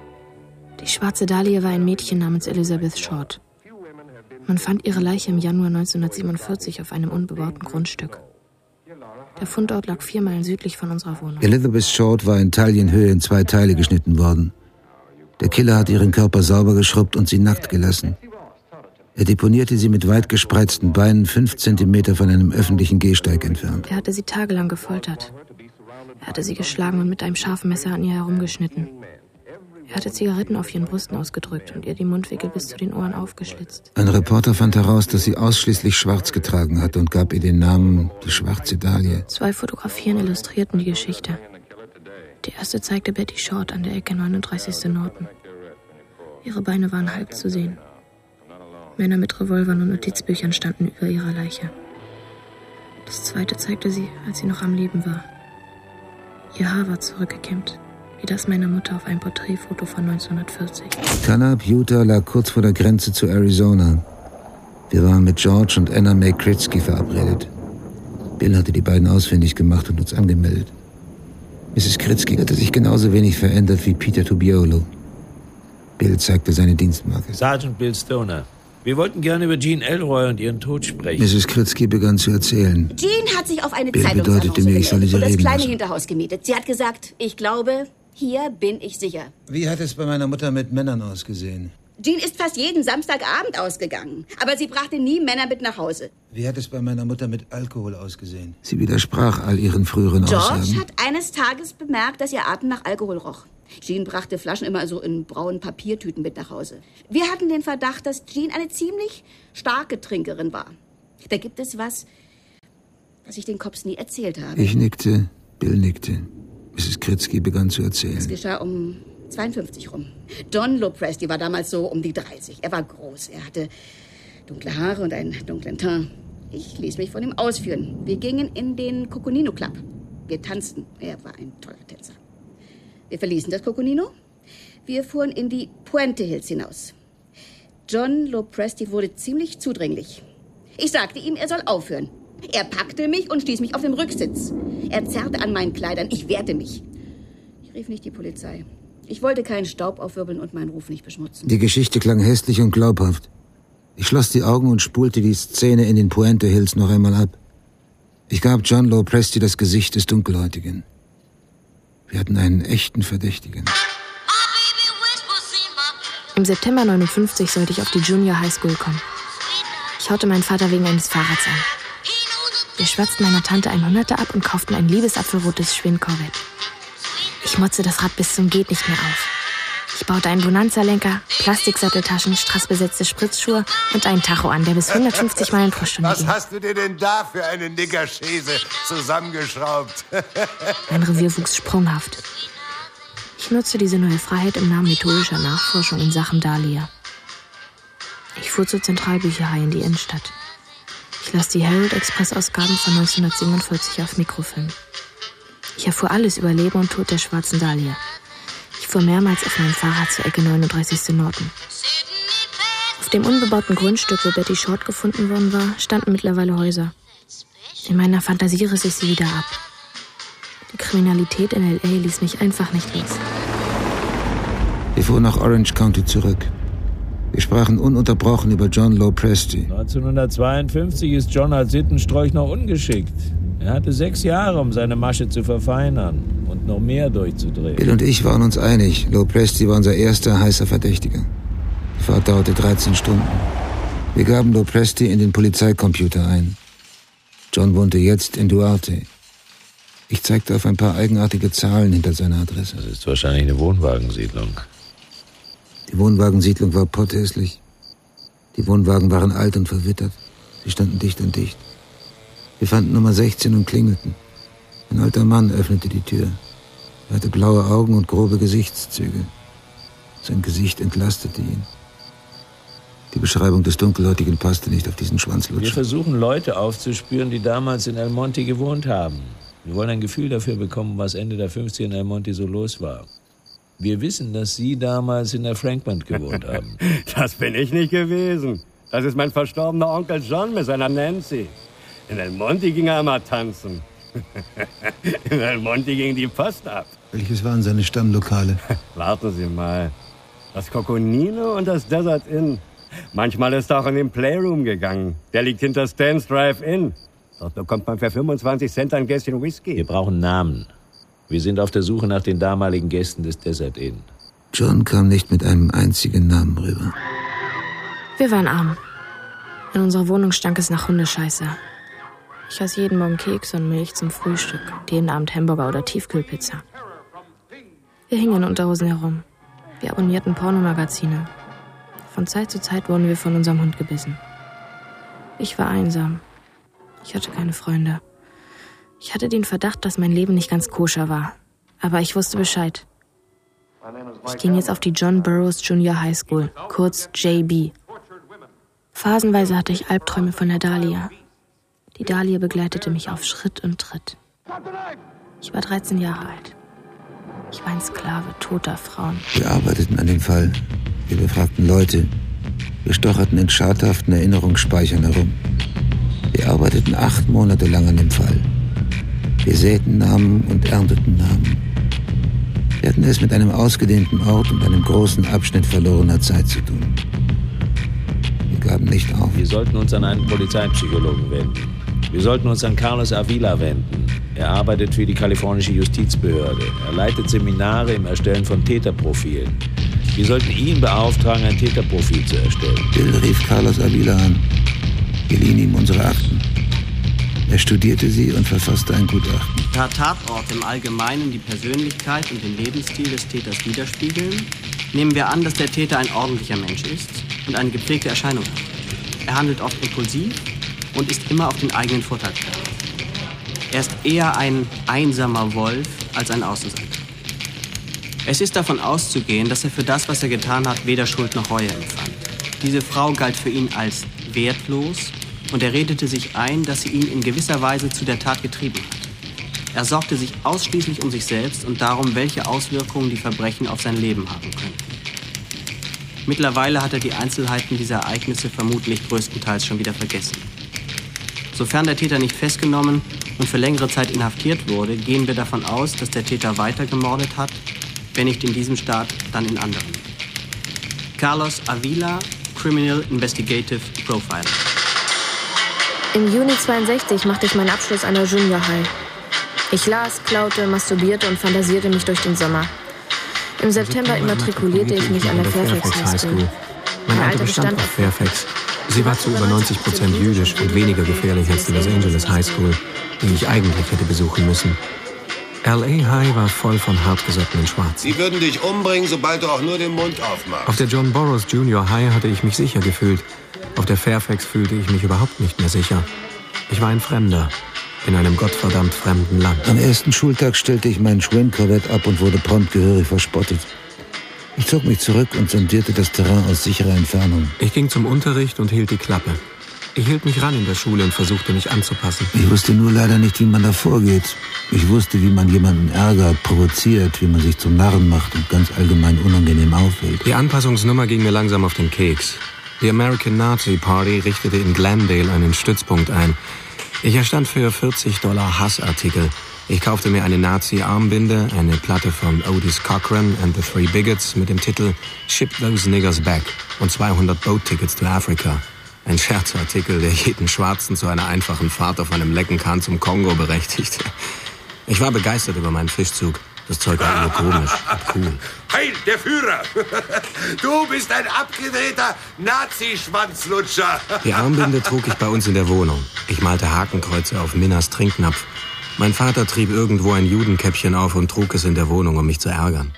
Die Schwarze Dahlia war ein Mädchen namens Elizabeth Short. Man fand ihre Leiche im Januar 1947 auf einem unbebauten Grundstück. Der Fundort lag 4 Meilen südlich von unserer Wohnung. Elizabeth Short war in Taillenhöhe in 2 Teile geschnitten worden. Der Killer hatte ihren Körper sauber geschrubbt und sie nackt gelassen. Er deponierte sie mit weit gespreizten Beinen 5 Zentimeter von einem öffentlichen Gehsteig entfernt. Er hatte sie tagelang gefoltert. Er hatte sie geschlagen und mit einem scharfen Messer an ihr herumgeschnitten. Er hatte Zigaretten auf ihren Brüsten ausgedrückt und ihr die Mundwinkel bis zu den Ohren aufgeschlitzt. Ein Reporter fand heraus, dass sie ausschließlich schwarz getragen hatte und gab ihr den Namen die Schwarze Dahlia. 2 Fotografien illustrierten die Geschichte. Die erste zeigte Betty Short an der Ecke 39. Norton. Ihre Beine waren halb zu sehen. Männer mit Revolvern und Notizbüchern standen über ihrer Leiche. Das zweite zeigte sie, als sie noch am Leben war. Ihr Haar war zurückgekämmt, wie das meiner Mutter auf einem Porträtfoto von 1940. Kanab, Utah lag kurz vor der Grenze zu Arizona. Wir waren mit George und Anna Mae Kritzky verabredet. Bill hatte die beiden ausfindig gemacht und uns angemeldet. Mrs. Kritzky hatte sich genauso wenig verändert wie Peter Tubiolo. Bill zeigte seine Dienstmarke. Sergeant Bill Stoner. Wir wollten gerne über Jean Elroy und ihren Tod sprechen. Mrs. Kritzky begann zu erzählen. Jean hat sich auf eine Bill Zeitungsannonce bedeutete mir, ich solle sie und das reden kleine lassen. Hinterhaus gemietet. Sie hat gesagt, ich glaube, hier bin ich sicher. Wie hat es bei meiner Mutter mit Männern ausgesehen? Jean ist fast jeden Samstagabend ausgegangen, aber sie brachte nie Männer mit nach Hause. Wie hat es bei meiner Mutter mit Alkohol ausgesehen? Sie widersprach all ihren früheren Aussagen. George hat eines Tages bemerkt, dass ihr Atem nach Alkohol roch. Jean brachte Flaschen immer so in braunen Papiertüten mit nach Hause. Wir hatten den Verdacht, dass Jean eine ziemlich starke Trinkerin war. Da gibt es was ich den Cops nie erzählt habe. Ich nickte, Bill nickte. Mrs. Kritzky begann zu erzählen. Es geschah um 52 rum. John Lopresti war damals so um die 30. Er war groß, er hatte dunkle Haare und einen dunklen Teint. Ich ließ mich von ihm ausführen. Wir gingen in den Coconino Club. Wir tanzten. Er war ein toller Tänzer. Wir verließen das Coconino. Wir fuhren in die Puente Hills hinaus. John Lopresti wurde ziemlich zudringlich. Ich sagte ihm, er soll aufhören. Er packte mich und stieß mich auf den Rücksitz. Er zerrte an meinen Kleidern. Ich wehrte mich. Ich rief nicht die Polizei. Ich wollte keinen Staub aufwirbeln und meinen Ruf nicht beschmutzen. Die Geschichte klang hässlich und glaubhaft. Ich schloss die Augen und spulte die Szene in den Puente Hills noch einmal ab. Ich gab John Lopresti das Gesicht des Dunkelhäutigen. Wir hatten einen echten Verdächtigen. Im September 59 sollte ich auf die Junior High School kommen. Ich haute meinen Vater wegen eines Fahrrads an. Wir schwatzten meiner Tante ein Hunderter ab und kauften ein liebesapfelrotes Schwinn-Corvette. Ich motzte das Rad bis zum geht nicht mehr auf. Ich baute einen Bonanza-Lenker, Plastiksatteltaschen, strassbesetzte Spritzschuhe und einen Tacho an, der bis 150 Meilen pro Stunde ging. Was hast du dir denn da für eine Niggerschäse zusammengeschraubt? Mein Revier wuchs sprunghaft. Ich nutze diese neue Freiheit im Namen methodischer Nachforschung in Sachen Dahlia. Ich fuhr zur Zentralbücherei in die Innenstadt. Ich las die Herald-Express-Ausgaben von 1947 auf Mikrofilm. Ich erfuhr alles über Leben und Tod der schwarzen Dahlia. Ich fuhr mehrmals auf meinem Fahrrad zur Ecke 39. Norton. Auf dem unbebauten Grundstück, wo Betty Short gefunden worden war, standen mittlerweile Häuser. In meiner Fantasie riss ich sie wieder ab. Die Kriminalität in L.A. ließ mich einfach nicht los. Wir fuhren nach Orange County zurück. Wir sprachen ununterbrochen über John Lowe Presty. 1952 ist John als Sittenstrolch noch ungeschickt. Er hatte 6 Jahre, um seine Masche zu verfeinern und noch mehr durchzudrehen. Bill und ich waren uns einig. Lowe Presty war unser erster heißer Verdächtiger. Die Fahrt dauerte 13 Stunden. Wir gaben Lowe Presty in den Polizeicomputer ein. John wohnte jetzt in Duarte. Ich zeigte auf ein paar eigenartige Zahlen hinter seiner Adresse. Das ist wahrscheinlich eine Wohnwagensiedlung. Die Wohnwagensiedlung war potthässlich. Die Wohnwagen waren alt und verwittert. Sie standen dicht an dicht. Wir fanden Nummer 16 und klingelten. Ein alter Mann öffnete die Tür. Er hatte blaue Augen und grobe Gesichtszüge. Sein Gesicht entlastete ihn. Die Beschreibung des Dunkelhäutigen passte nicht auf diesen Schwanzlutscher. Wir versuchen, Leute aufzuspüren, die damals in El Monte gewohnt haben. Wir wollen ein Gefühl dafür bekommen, was Ende der 50er in El Monte so los war. Wir wissen, dass Sie damals in der Frankmont gewohnt haben. Das bin ich nicht gewesen. Das ist mein verstorbener Onkel John mit seiner Nancy. In El Monte ging er immer tanzen. In El Monte ging die Post ab. Welches waren seine Stammlokale? Warten Sie mal. Das Coconino und das Desert Inn. Manchmal ist er auch in den Playroom gegangen. Der liegt hinter Stan's Drive-In. Dort bekommt man für 25 Cent ein Gläschen Whisky. Wir brauchen Namen. Wir sind auf der Suche nach den damaligen Gästen des Desert Inn. John kam nicht mit einem einzigen Namen rüber. Wir waren arm. In unserer Wohnung stank es nach Hundescheiße. Ich aß jeden Morgen Kekse und Milch zum Frühstück, jeden Abend Hamburger oder Tiefkühlpizza. Wir hingen in Unterhosen herum. Wir abonnierten Pornomagazine. Von Zeit zu Zeit wurden wir von unserem Hund gebissen. Ich war einsam. Ich hatte keine Freunde. Ich hatte den Verdacht, dass mein Leben nicht ganz koscher war. Aber ich wusste Bescheid. Ich ging jetzt auf die John Burroughs Junior High School, kurz JB. Phasenweise hatte ich Albträume von der Dahlia. Die Dahlia begleitete mich auf Schritt und Tritt. Ich war 13 Jahre alt. Ich war ein Sklave toter Frauen. Wir arbeiteten an dem Fall. Wir befragten Leute. Wir stocherten in schadhaften Erinnerungsspeichern herum. Wir arbeiteten 8 Monate lang an dem Fall. Wir säten Namen und ernteten Namen. Wir hatten es mit einem ausgedehnten Ort und einem großen Abschnitt verlorener Zeit zu tun. Wir gaben nicht auf. Wir sollten uns an einen Polizeipsychologen wenden. Wir sollten uns an Carlos Avila wenden. Er arbeitet für die kalifornische Justizbehörde. Er leitet Seminare im Erstellen von Täterprofilen. Wir sollten ihn beauftragen, ein Täterprofil zu erstellen. Bill rief Carlos Avila an. Wir liehen ihm unsere Akten. Er studierte sie und verfasste ein Gutachten. Da Tatorte im Allgemeinen die Persönlichkeit und den Lebensstil des Täters widerspiegeln, nehmen wir an, dass der Täter ein ordentlicher Mensch ist und eine gepflegte Erscheinung hat. Er handelt oft impulsiv und ist immer auf den eigenen Vorteil bedacht. Er ist eher ein einsamer Wolf als ein Außenseiter. Es ist davon auszugehen, dass er für das, was er getan hat, weder Schuld noch Reue empfand. Diese Frau galt für ihn als wertlos und er redete sich ein, dass sie ihn in gewisser Weise zu der Tat getrieben hat. Er sorgte sich ausschließlich um sich selbst und darum, welche Auswirkungen die Verbrechen auf sein Leben haben könnten. Mittlerweile hat er die Einzelheiten dieser Ereignisse vermutlich größtenteils schon wieder vergessen. Sofern der Täter nicht festgenommen und für längere Zeit inhaftiert wurde, gehen wir davon aus, dass der Täter weiter gemordet hat, wenn nicht in diesem Staat, dann in anderen. Carlos Avila, Criminal Investigative Profiler. Im Juni 62 machte ich meinen Abschluss an der Junior High. Ich las, klaute, masturbierte und fantasierte mich durch den Sommer. Im September immatrikulierte ich mich an der Fairfax High School. Mein Alter bestand auf Fairfax. Sie war zu über 90% jüdisch und weniger gefährlich als die Los Angeles High School, die ich eigentlich hätte besuchen müssen. L.A. High war voll von hartgesottenen Schwarzen. Sie würden dich umbringen, sobald du auch nur den Mund aufmachst. Auf der John Burroughs Junior High hatte ich mich sicher gefühlt. Auf der Fairfax fühlte ich mich überhaupt nicht mehr sicher. Ich war ein Fremder. in einem gottverdammt fremden Land. Am ersten Schultag stellte ich meinen Schwimmkorvett ab und wurde prompt gehörig verspottet. Ich zog mich zurück und sondierte das Terrain aus sicherer Entfernung. Ich ging zum Unterricht und hielt die Klappe. Ich hielt mich ran in der Schule und versuchte, mich anzupassen. Ich wusste nur leider nicht, wie man da vorgeht. Ich wusste, wie man jemanden ärgert, provoziert, wie man sich zum Narren macht und ganz allgemein unangenehm aufhält. Die Anpassungsnummer ging mir langsam auf den Keks. Die American Nazi Party richtete in Glendale einen Stützpunkt ein. Ich erstand für $40 Hassartikel. Ich kaufte mir eine Nazi-Armbinde, eine Platte von Otis Cochran and the Three Bigots mit dem Titel Ship Those Niggers Back und 200 Boat-Tickets to Africa. Ein Scherzartikel, der jeden Schwarzen zu einer einfachen Fahrt auf einem lecken Kahn zum Kongo berechtigte. Ich war begeistert über meinen Fischzug. Das Zeug war nur komisch und cool. Heil, der Führer! Du bist ein abgedrehter Nazi-Schwanzlutscher! Die Armbinde trug ich bei uns in der Wohnung. Ich malte Hakenkreuze auf Minnas Trinknapf. Mein Vater trieb irgendwo ein Judenkäppchen auf und trug es in der Wohnung, um mich zu ärgern.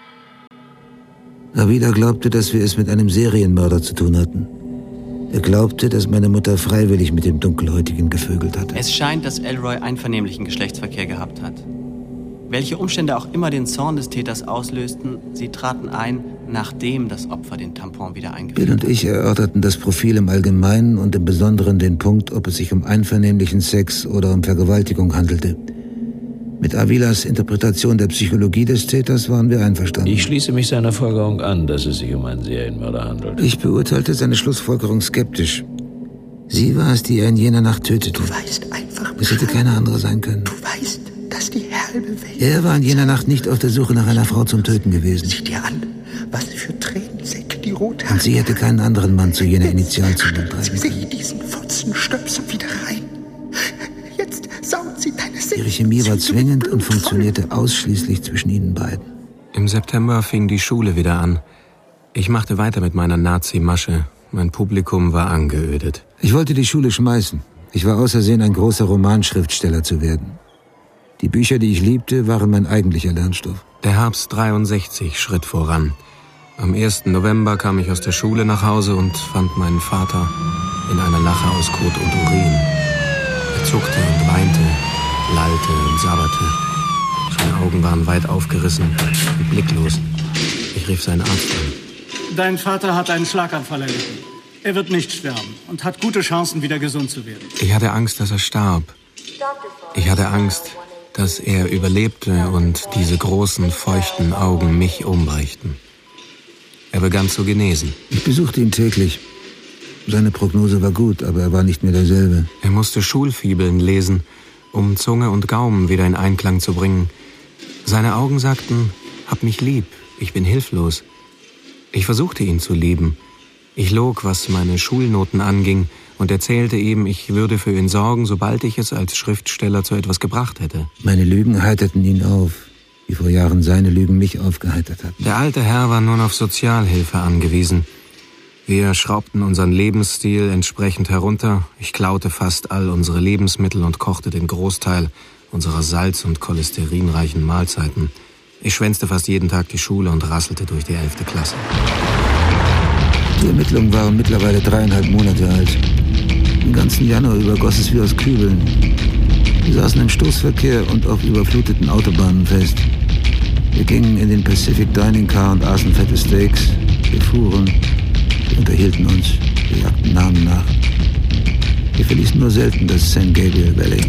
Avila glaubte, dass wir es mit einem Serienmörder zu tun hatten. Er glaubte, dass meine Mutter freiwillig mit dem Dunkelhäutigen gevögelt hatte. Es scheint, dass Elroy einvernehmlichen Geschlechtsverkehr gehabt hat. Welche Umstände auch immer den Zorn des Täters auslösten, sie traten ein, nachdem das Opfer den Tampon wieder eingeführt Bill und ich erörterten das Profil im Allgemeinen und im Besonderen den Punkt, ob es sich um einvernehmlichen Sex oder um Vergewaltigung handelte. Mit Avilas Interpretation der Psychologie des Täters waren wir einverstanden. Ich schließe mich seiner Folgerung an, dass es sich um einen Serienmörder handelt. Ich beurteilte seine Schlussfolgerung skeptisch. Sie war es, die er in jener Nacht tötete. Du weißt einfach Es hätte keine andere sein können. Du weißt, dass die halbe Welt... Er war in jener Nacht nicht auf der Suche nach einer Frau zum Töten gewesen. Sieh dir an, was für Tränensäcke die Rothaare... Und sie hätte keinen anderen Mann zu jener Initialzündung treiben können. Sieh diesen Fotzenstöpsel wieder rein. Jetzt saugt sie deine Seele. Ihre Chemie war zwingend und funktionierte ausschließlich zwischen ihnen beiden. Im September fing die Schule wieder an. Ich machte weiter mit meiner Nazi-Masche. Mein Publikum war angeödet. Ich wollte die Schule schmeißen. Ich war ausersehen, ein großer Romanschriftsteller zu werden. Die Bücher, die ich liebte, waren mein eigentlicher Lernstoff. Der Herbst 63 schritt voran. Am 1. November kam ich aus der Schule nach Hause und fand meinen Vater in einer Lache aus Kot und Urin. Er zuckte und weinte, lallte und sabberte. Seine Augen waren weit aufgerissen und blicklos. Ich rief seinen Arzt an. Dein Vater hat einen Schlaganfall erlitten. Er wird nicht sterben und hat gute Chancen, wieder gesund zu werden. Ich hatte Angst, dass er starb. Ich hatte Angst, dass er überlebte und diese großen, feuchten Augen mich umbrächten. Er begann zu genesen. Ich besuchte ihn täglich. Seine Prognose war gut, aber er war nicht mehr derselbe. Er musste Schulfibeln lesen, um Zunge und Gaumen wieder in Einklang zu bringen. Seine Augen sagten, hab mich lieb, ich bin hilflos. Ich versuchte ihn zu lieben. Ich log, was meine Schulnoten anging, und erzählte ihm, ich würde für ihn sorgen, sobald ich es als Schriftsteller zu etwas gebracht hätte. Meine Lügen heiterten ihn auf, wie vor Jahren seine Lügen mich aufgeheitert hatten. Der alte Herr war nun auf Sozialhilfe angewiesen. Wir schraubten unseren Lebensstil entsprechend herunter. Ich klaute fast all unsere Lebensmittel und kochte den Großteil unserer salz- und cholesterinreichen Mahlzeiten. Ich schwänzte fast jeden Tag die Schule und rasselte durch die 11. Klasse. Die Ermittlungen waren mittlerweile 3,5 Monate alt. Den ganzen Januar über goss es wie aus Kübeln. Wir saßen im Stoßverkehr und auf überfluteten Autobahnen fest. Wir gingen in den Pacific Dining Car und aßen fette Steaks. Wir fuhren, wir unterhielten uns, wir jagten Namen nach. Wir verließen nur selten das San Gabriel Valley.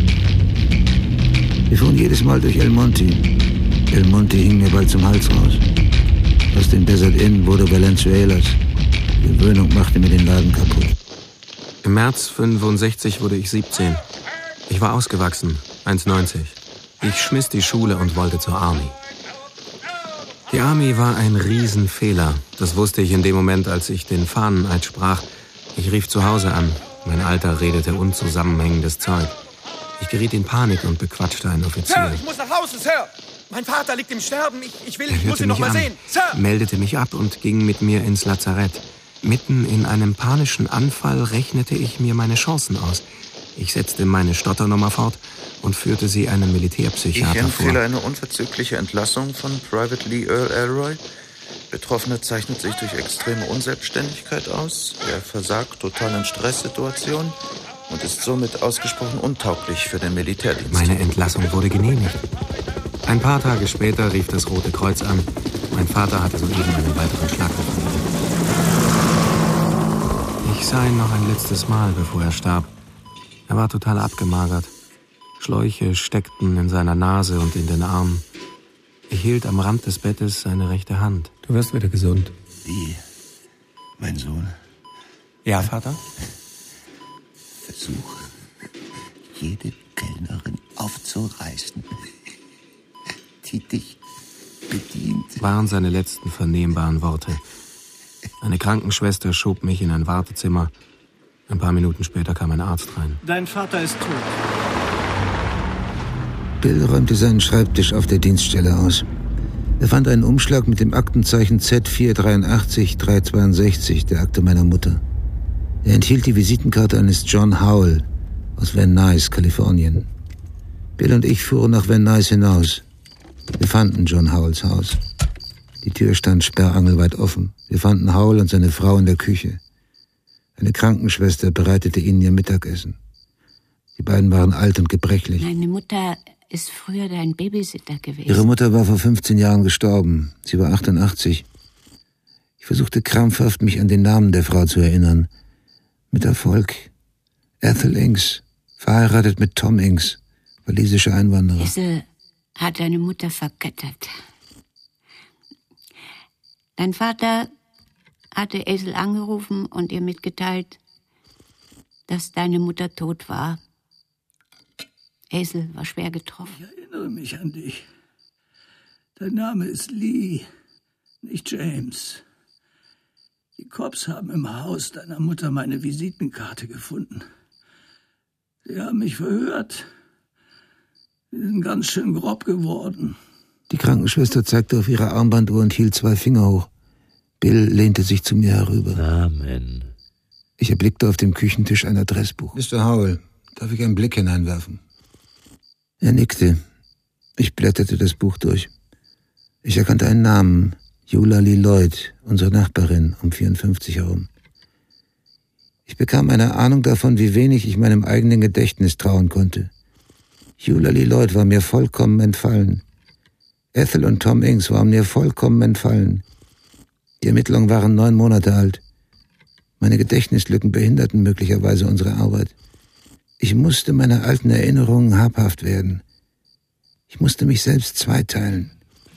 Wir fuhren jedes Mal durch El Monte. El Monte hing mir bald zum Hals raus. Aus dem Desert Inn wurde Valenzuelas. Die Gewöhnung machte mir den Laden kaputt. Im März 65 wurde ich 17. Ich war ausgewachsen, 1,90. Ich schmiss die Schule und wollte zur Army. Die Army war ein Riesenfehler. Das wusste ich in dem Moment, als ich den Fahneneid sprach. Ich rief zu Hause an. Mein Alter redete unzusammenhängendes Zeug. Ich geriet in Panik und bequatschte einen Offizier. Sir, ich muss nach Hause, Sir! Mein Vater liegt im Sterben. Ich muss ihn noch mal sehen. Sir! Meldete mich ab und ging mit mir ins Lazarett. Mitten in einem panischen Anfall rechnete ich mir meine Chancen aus. Ich setzte meine Stotternummer fort und führte sie einem Militärpsychiater vor. Ich empfehle eine unverzügliche Entlassung von Private Lee Earl Elroy. Betroffener zeichnet sich durch extreme Unselbstständigkeit aus. Er versagt total in Stresssituationen. und ist somit ausgesprochen untauglich für den Militärdienst. Meine Entlassung wurde genehmigt. Ein paar Tage später rief das Rote Kreuz an. Mein Vater hatte soeben einen weiteren Schlag bekommen. Ich sah ihn noch ein letztes Mal, bevor er starb. Er war total abgemagert. Schläuche steckten in seiner Nase und in den Armen. Ich hielt am Rand des Bettes seine rechte Hand. Du wirst wieder gesund. Wie? Mein Sohn? Ja, Vater? Versuche, jede Kellnerin aufzureißen, die dich bedient. Waren seine letzten vernehmbaren Worte. Eine Krankenschwester schob mich in ein Wartezimmer. Ein paar Minuten später kam ein Arzt rein. Dein Vater ist tot. Bill räumte seinen Schreibtisch auf der Dienststelle aus. Er fand einen Umschlag mit dem Aktenzeichen Z483-362 der Akte meiner Mutter. Er enthielt die Visitenkarte eines John Howell aus Van Nuys, Kalifornien. Bill und ich fuhren nach Van Nuys hinaus. Wir fanden John Howells Haus. Die Tür stand sperrangelweit offen. Wir fanden Howell und seine Frau in der Küche. Eine Krankenschwester bereitete ihnen ihr Mittagessen. Die beiden waren alt und gebrechlich. Meine Mutter ist früher dein Babysitter gewesen. Ihre Mutter war vor 15 Jahren gestorben. Sie war 88. Ich versuchte krampfhaft, mich an den Namen der Frau zu erinnern. Mit Erfolg. Ethel Inks, verheiratet mit Tom Inks, walisischer Einwanderer. Ethel hat deine Mutter vergöttert. Dein Vater hatte Ethel angerufen und ihr mitgeteilt, dass deine Mutter tot war. Ethel war schwer getroffen. Ich erinnere mich an dich. Dein Name ist Lee, nicht James. Die Cops haben im Haus deiner Mutter meine Visitenkarte gefunden. Sie haben mich verhört. Sie sind ganz schön grob geworden. Die Krankenschwester zeigte auf ihre Armbanduhr und hielt 2 Finger hoch. Bill lehnte sich zu mir herüber. Amen. Ich erblickte auf dem Küchentisch ein Adressbuch. Mr. Howell, darf ich einen Blick hineinwerfen? Er nickte. Ich blätterte das Buch durch. Ich erkannte einen Namen. Eulalie Lloyd, unsere Nachbarin, um 54 herum. Ich bekam eine Ahnung davon, wie wenig ich meinem eigenen Gedächtnis trauen konnte. Eulalie Lloyd war mir vollkommen entfallen. Ethel und Tom Inks waren mir vollkommen entfallen. Die Ermittlungen waren 9 Monate alt. Meine Gedächtnislücken behinderten möglicherweise unsere Arbeit. Ich musste meiner alten Erinnerungen habhaft werden. Ich musste mich selbst zweiteilen.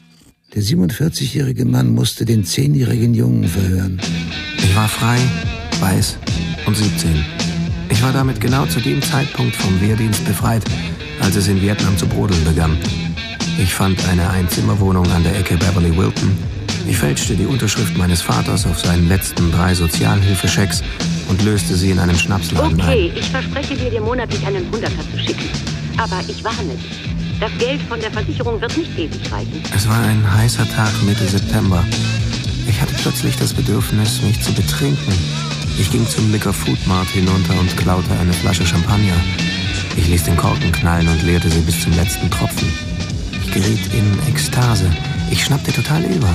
Der 47-jährige Mann musste den 10-jährigen Jungen verhören. Ich war frei, weiß und 17. Ich war damit genau zu dem Zeitpunkt vom Wehrdienst befreit, als es in Vietnam zu brodeln begann. Ich fand eine Einzimmerwohnung an der Ecke Beverly Wilton. Ich fälschte die Unterschrift meines Vaters auf seinen letzten 3 Sozialhilfeschecks und löste sie in einem Schnapsladen ein. Okay, ich verspreche dir monatlich einen 100er zu schicken. Aber ich warne dich. Das Geld von der Versicherung wird nicht ewig reichen. Es war ein heißer Tag Mitte September. Ich hatte plötzlich das Bedürfnis, mich zu betrinken. Ich ging zum Liquor Food Mart hinunter und klaute eine Flasche Champagner. Ich ließ den Korken knallen und leerte sie bis zum letzten Tropfen. Ich geriet in Ekstase. Ich schnappte total über.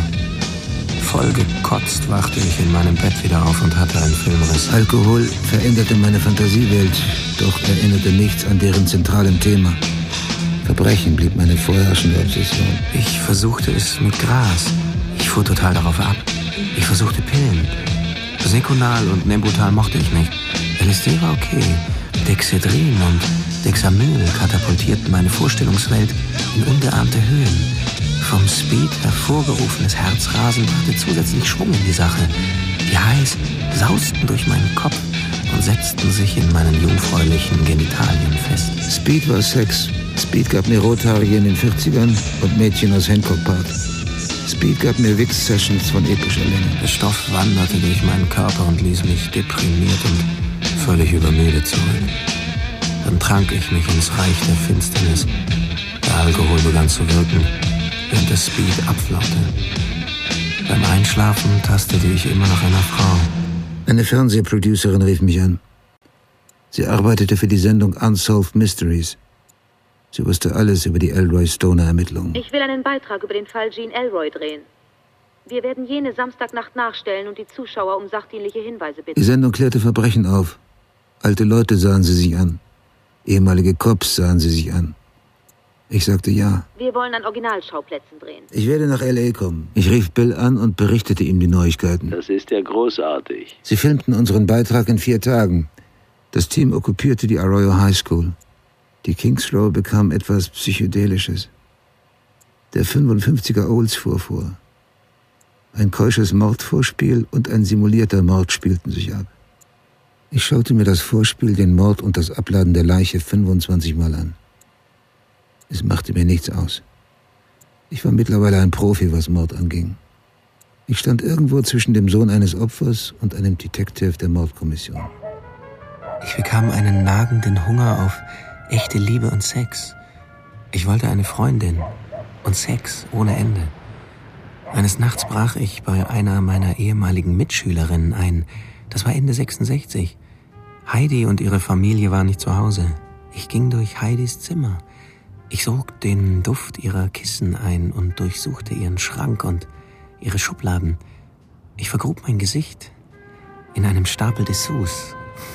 Voll gekotzt wachte ich in meinem Bett wieder auf und hatte einen Filmriss. Alkohol veränderte meine Fantasiewelt, doch erinnerte nichts an deren zentralem Thema. Verbrechen blieb meine vorherrschende Obsession. Ich versuchte es mit Gras. Ich fuhr total darauf ab. Ich versuchte Pillen. Sekunal und Nembutal mochte ich nicht. LSD war okay. Dexedrin und Dexamyl katapultierten meine Vorstellungswelt in ungeahnte Höhen. Vom Speed hervorgerufenes Herzrasen brachte zusätzlich Schwung in die Sache. Die Highs sausten durch meinen Kopf und setzten sich in meinen jungfräulichen Genitalien fest. Speed war Sex. Speed gab mir Rothaarige in den 40ern und Mädchen aus Hancock Park. Speed gab mir Wix-Sessions von epischer Länge. Der Stoff wanderte durch meinen Körper und ließ mich deprimiert und völlig übermüdet zurück. Dann trank ich mich ins Reich der Finsternis. Der Alkohol begann zu wirken, während der Speed abflaute. Beim Einschlafen tastete ich immer nach einer Frau. Eine Fernsehproducerin rief mich an. Sie arbeitete für die Sendung Unsolved Mysteries. Sie wusste alles über die Elroy Stoner-Ermittlungen. Ich will einen Beitrag über den Fall Jean Elroy drehen. Wir werden jene Samstagnacht nachstellen und die Zuschauer um sachdienliche Hinweise bitten. Die Sendung klärte Verbrechen auf. Alte Leute sahen sie sich an. Ehemalige Cops sahen sie sich an. Ich sagte ja. Wir wollen an Originalschauplätzen drehen. Ich werde nach L.A. kommen. Ich rief Bill an und berichtete ihm die Neuigkeiten. Das ist ja großartig. Sie filmten unseren Beitrag in 4 Tagen. Das Team okkupierte die Arroyo High School. Die Kings Row bekam etwas Psychedelisches. Der 55er Olds fuhr vor. Ein keusches Mordvorspiel und ein simulierter Mord spielten sich ab. Ich schaute mir das Vorspiel, den Mord und das Abladen der Leiche 25 Mal an. Es machte mir nichts aus. Ich war mittlerweile ein Profi, was Mord anging. Ich stand irgendwo zwischen dem Sohn eines Opfers und einem Detective der Mordkommission. Ich bekam einen nagenden Hunger auf echte Liebe und Sex. Ich wollte eine Freundin und Sex ohne Ende. Eines Nachts brach ich bei einer meiner ehemaligen Mitschülerinnen ein. Das war Ende 66. Heidi und ihre Familie waren nicht zu Hause. Ich ging durch Heidis Zimmer. Ich sog den Duft ihrer Kissen ein und durchsuchte ihren Schrank und ihre Schubladen. Ich vergrub mein Gesicht in einem Stapel Dessous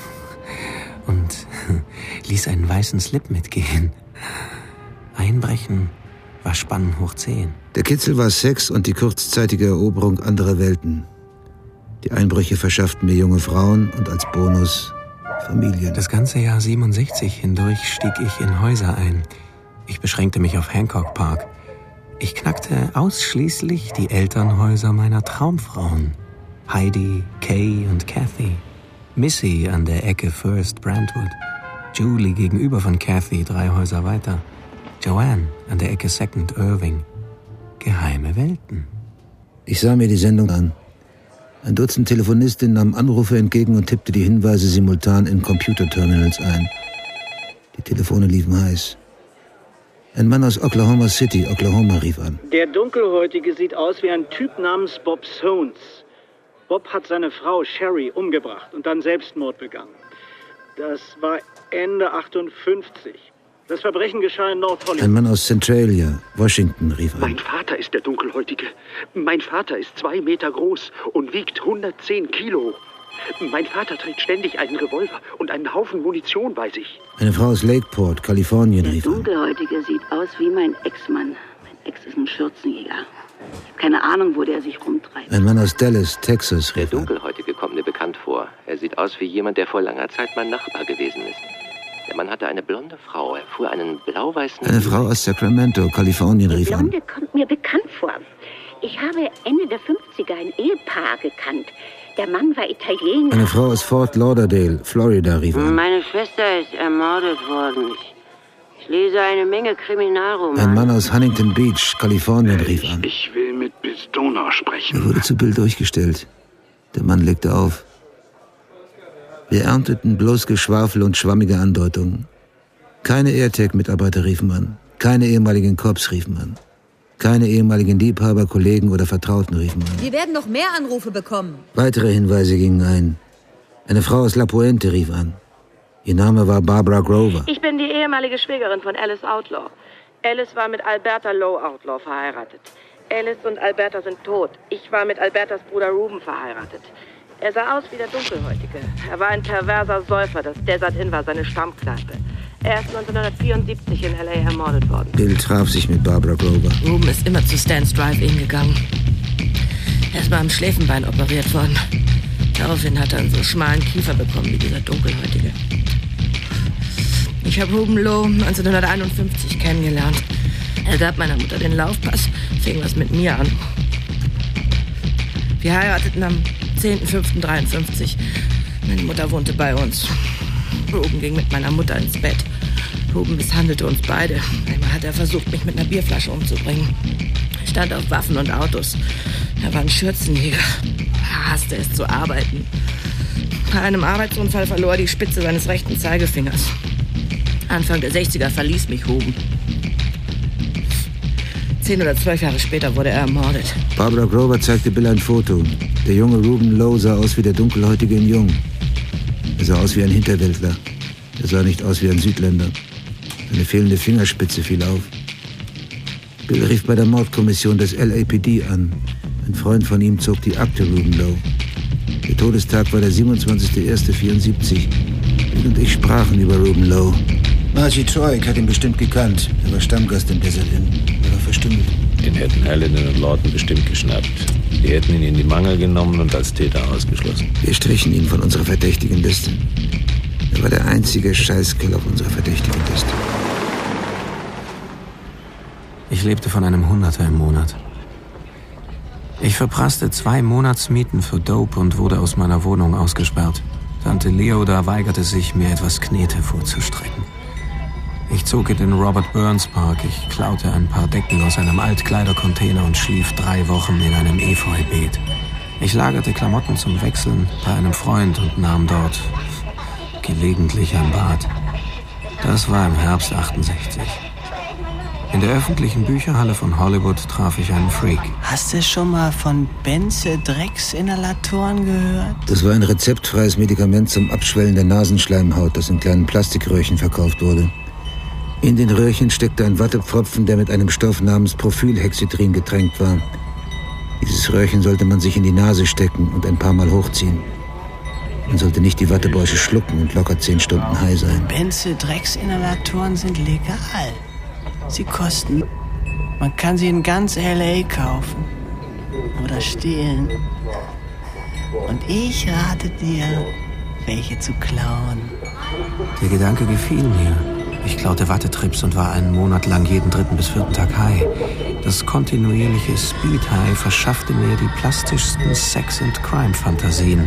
und ließ einen weißen Slip mitgehen. Einbrechen war Spannen hoch 10. Der Kitzel war Sex und die kurzzeitige Eroberung anderer Welten. Die Einbrüche verschafften mir junge Frauen und als Bonus Familien. Das ganze Jahr 67 hindurch stieg ich in Häuser ein. Ich beschränkte mich auf Hancock Park. Ich knackte ausschließlich die Elternhäuser meiner Traumfrauen. Heidi, Kay und Kathy. Missy an der Ecke First Brentwood. Julie gegenüber von Kathy 3 Häuser weiter. Joanne an der Ecke Second Irving. Geheime Welten. Ich sah mir die Sendung an. Ein Dutzend Telefonistinnen nahmen Anrufe entgegen und tippte die Hinweise simultan in Computerterminals ein. Die Telefone liefen heiß. Ein Mann aus Oklahoma City, Oklahoma, rief an. Der Dunkelhäutige sieht aus wie ein Typ namens Bob Soanes. Bob hat seine Frau Sherry umgebracht und dann Selbstmord begangen. Das war Ende 58. Das Verbrechen geschah in North Hollywood. Ein Mann aus Centralia, Washington, rief an. Mein Vater ist der Dunkelhäutige. Mein Vater ist 2 Meter groß und wiegt 110 Kilo. Mein Vater trägt ständig einen Revolver und einen Haufen Munition bei sich. Eine Frau aus Lakeport, Kalifornien, rief an. Der Dunkelhäutige sieht aus wie mein Ex-Mann. Mein Ex ist ein Schürzenjäger. Ich habe keine Ahnung, wo der sich rumtreibt. Ein Mann aus Dallas, Texas, rief an. Der Dunkelhäutige kommt mir bekannt vor. Er sieht aus wie jemand, der vor langer Zeit mein Nachbar gewesen ist. Der Mann hatte eine blonde Frau. Er fuhr einen blau-weißen... Eine Frau aus Sacramento, Kalifornien, rief an. Die Blonde kommt mir bekannt vor. Ich habe Ende der 50er ein Ehepaar gekannt. Der Mann war Italiener. Eine Frau aus Fort Lauderdale, Florida, rief an. Meine Schwester ist ermordet worden. Ich lese eine Menge Kriminalromane. Ein Mann aus Huntington Beach, Kalifornien, rief an. Ich will mit Bill Stoner sprechen. Er wurde zu Bill durchgestellt. Der Mann legte auf. Wir ernteten bloß Geschwafel und schwammige Andeutungen. Keine AirTag-Mitarbeiter riefen an. Keine ehemaligen Cops riefen an. Keine ehemaligen Liebhaber, Kollegen oder Vertrauten riefen an. Wir werden noch mehr Anrufe bekommen. Weitere Hinweise gingen ein. Eine Frau aus La Puente rief an. Ihr Name war Barbara Grover. Ich bin die ehemalige Schwägerin von Alice Outlaw. Alice war mit Alberta Lowe Outlaw verheiratet. Alice und Alberta sind tot. Ich war mit Albertas Bruder Ruben verheiratet. Er sah aus wie der Dunkelhäutige. Er war ein perverser Säufer. Das Desert Inn war seine Stammkneipe. Er ist 1974 in L.A. ermordet worden. Bill traf sich mit Barbara Grover. Ruben ist immer zu Stan's Drive-In gegangen. Er ist mal am Schläfenbein operiert worden. Daraufhin hat er einen so schmalen Kiefer bekommen wie dieser Dunkelhäutige. Ich habe Ruben Lowe 1951 kennengelernt. Er gab meiner Mutter den Laufpass, fing was mit mir an. Wir heirateten am 10.05.53. Meine Mutter wohnte bei uns. Ruben ging mit meiner Mutter ins Bett. Ruben misshandelte uns beide. Einmal hat er versucht, mich mit einer Bierflasche umzubringen. Er stand auf Waffen und Autos. Er war ein Schürzenjäger. Er hasste es zu arbeiten. Bei einem Arbeitsunfall verlor er die Spitze seines rechten Zeigefingers. Anfang der 60er verließ mich Ruben. 10 oder 12 Jahre später wurde er ermordet. Barbara Grover zeigte Bill ein Foto. Der junge Ruben Lowe sah aus wie der Dunkelhäutige in Jung. Er sah aus wie ein Hinterwäldler. Er sah nicht aus wie ein Südländer. Seine fehlende Fingerspitze fiel auf. Bill rief bei der Mordkommission des LAPD an. Ein Freund von ihm zog die Akte Ruben Lowe. Der Todestag war der 27.01.74. Bill und ich sprachen über Ruben Lowe. Margie Troik hat ihn bestimmt gekannt. Er war Stammgast im Desert Inn. Er war verstümmelt. Den hätten Hallinan und Lawton bestimmt geschnappt. Die hätten ihn in die Mangel genommen und als Täter ausgeschlossen. Wir strichen ihn von unserer verdächtigen Liste. Er war der einzige Scheißkill auf unserer verdächtigen Liste. Ich lebte von einem Hunderter im Monat. Ich verprasste 2 Monatsmieten für Dope und wurde aus meiner Wohnung ausgesperrt. Tante Leoda weigerte sich, mir etwas Knete vorzustrecken. Ich zog in den Robert Burns Park. Ich klaute ein paar Decken aus einem Altkleidercontainer und schlief 3 Wochen in einem Efeubeet. Ich lagerte Klamotten zum Wechseln bei einem Freund und nahm dort gelegentlich ein Bad. Das war im Herbst 68. In der öffentlichen Bücherhalle von Hollywood traf ich einen Freak. Hast du schon mal von Benzedrex-Inhalatoren gehört? Das war ein rezeptfreies Medikament zum Abschwellen der Nasenschleimhaut, das in kleinen Plastikröhrchen verkauft wurde. In den Röhrchen steckte ein Wattepfropfen, der mit einem Stoff namens Profylhexidrin getränkt war. Dieses Röhrchen sollte man sich in die Nase stecken und ein paar Mal hochziehen. Man sollte nicht die Wattebäusche schlucken und locker 10 Stunden high sein. Benzedrex-Inhalatoren sind legal. Sie kosten. Man kann sie in ganz L.A. kaufen. Oder stehlen. Und ich rate dir, welche zu klauen. Der Gedanke gefiel mir. Ich klaute Wattetrips und war einen Monat lang jeden 3. bis 4. Tag high. Das kontinuierliche Speed-High verschaffte mir die plastischsten Sex- und Crime-Fantasien.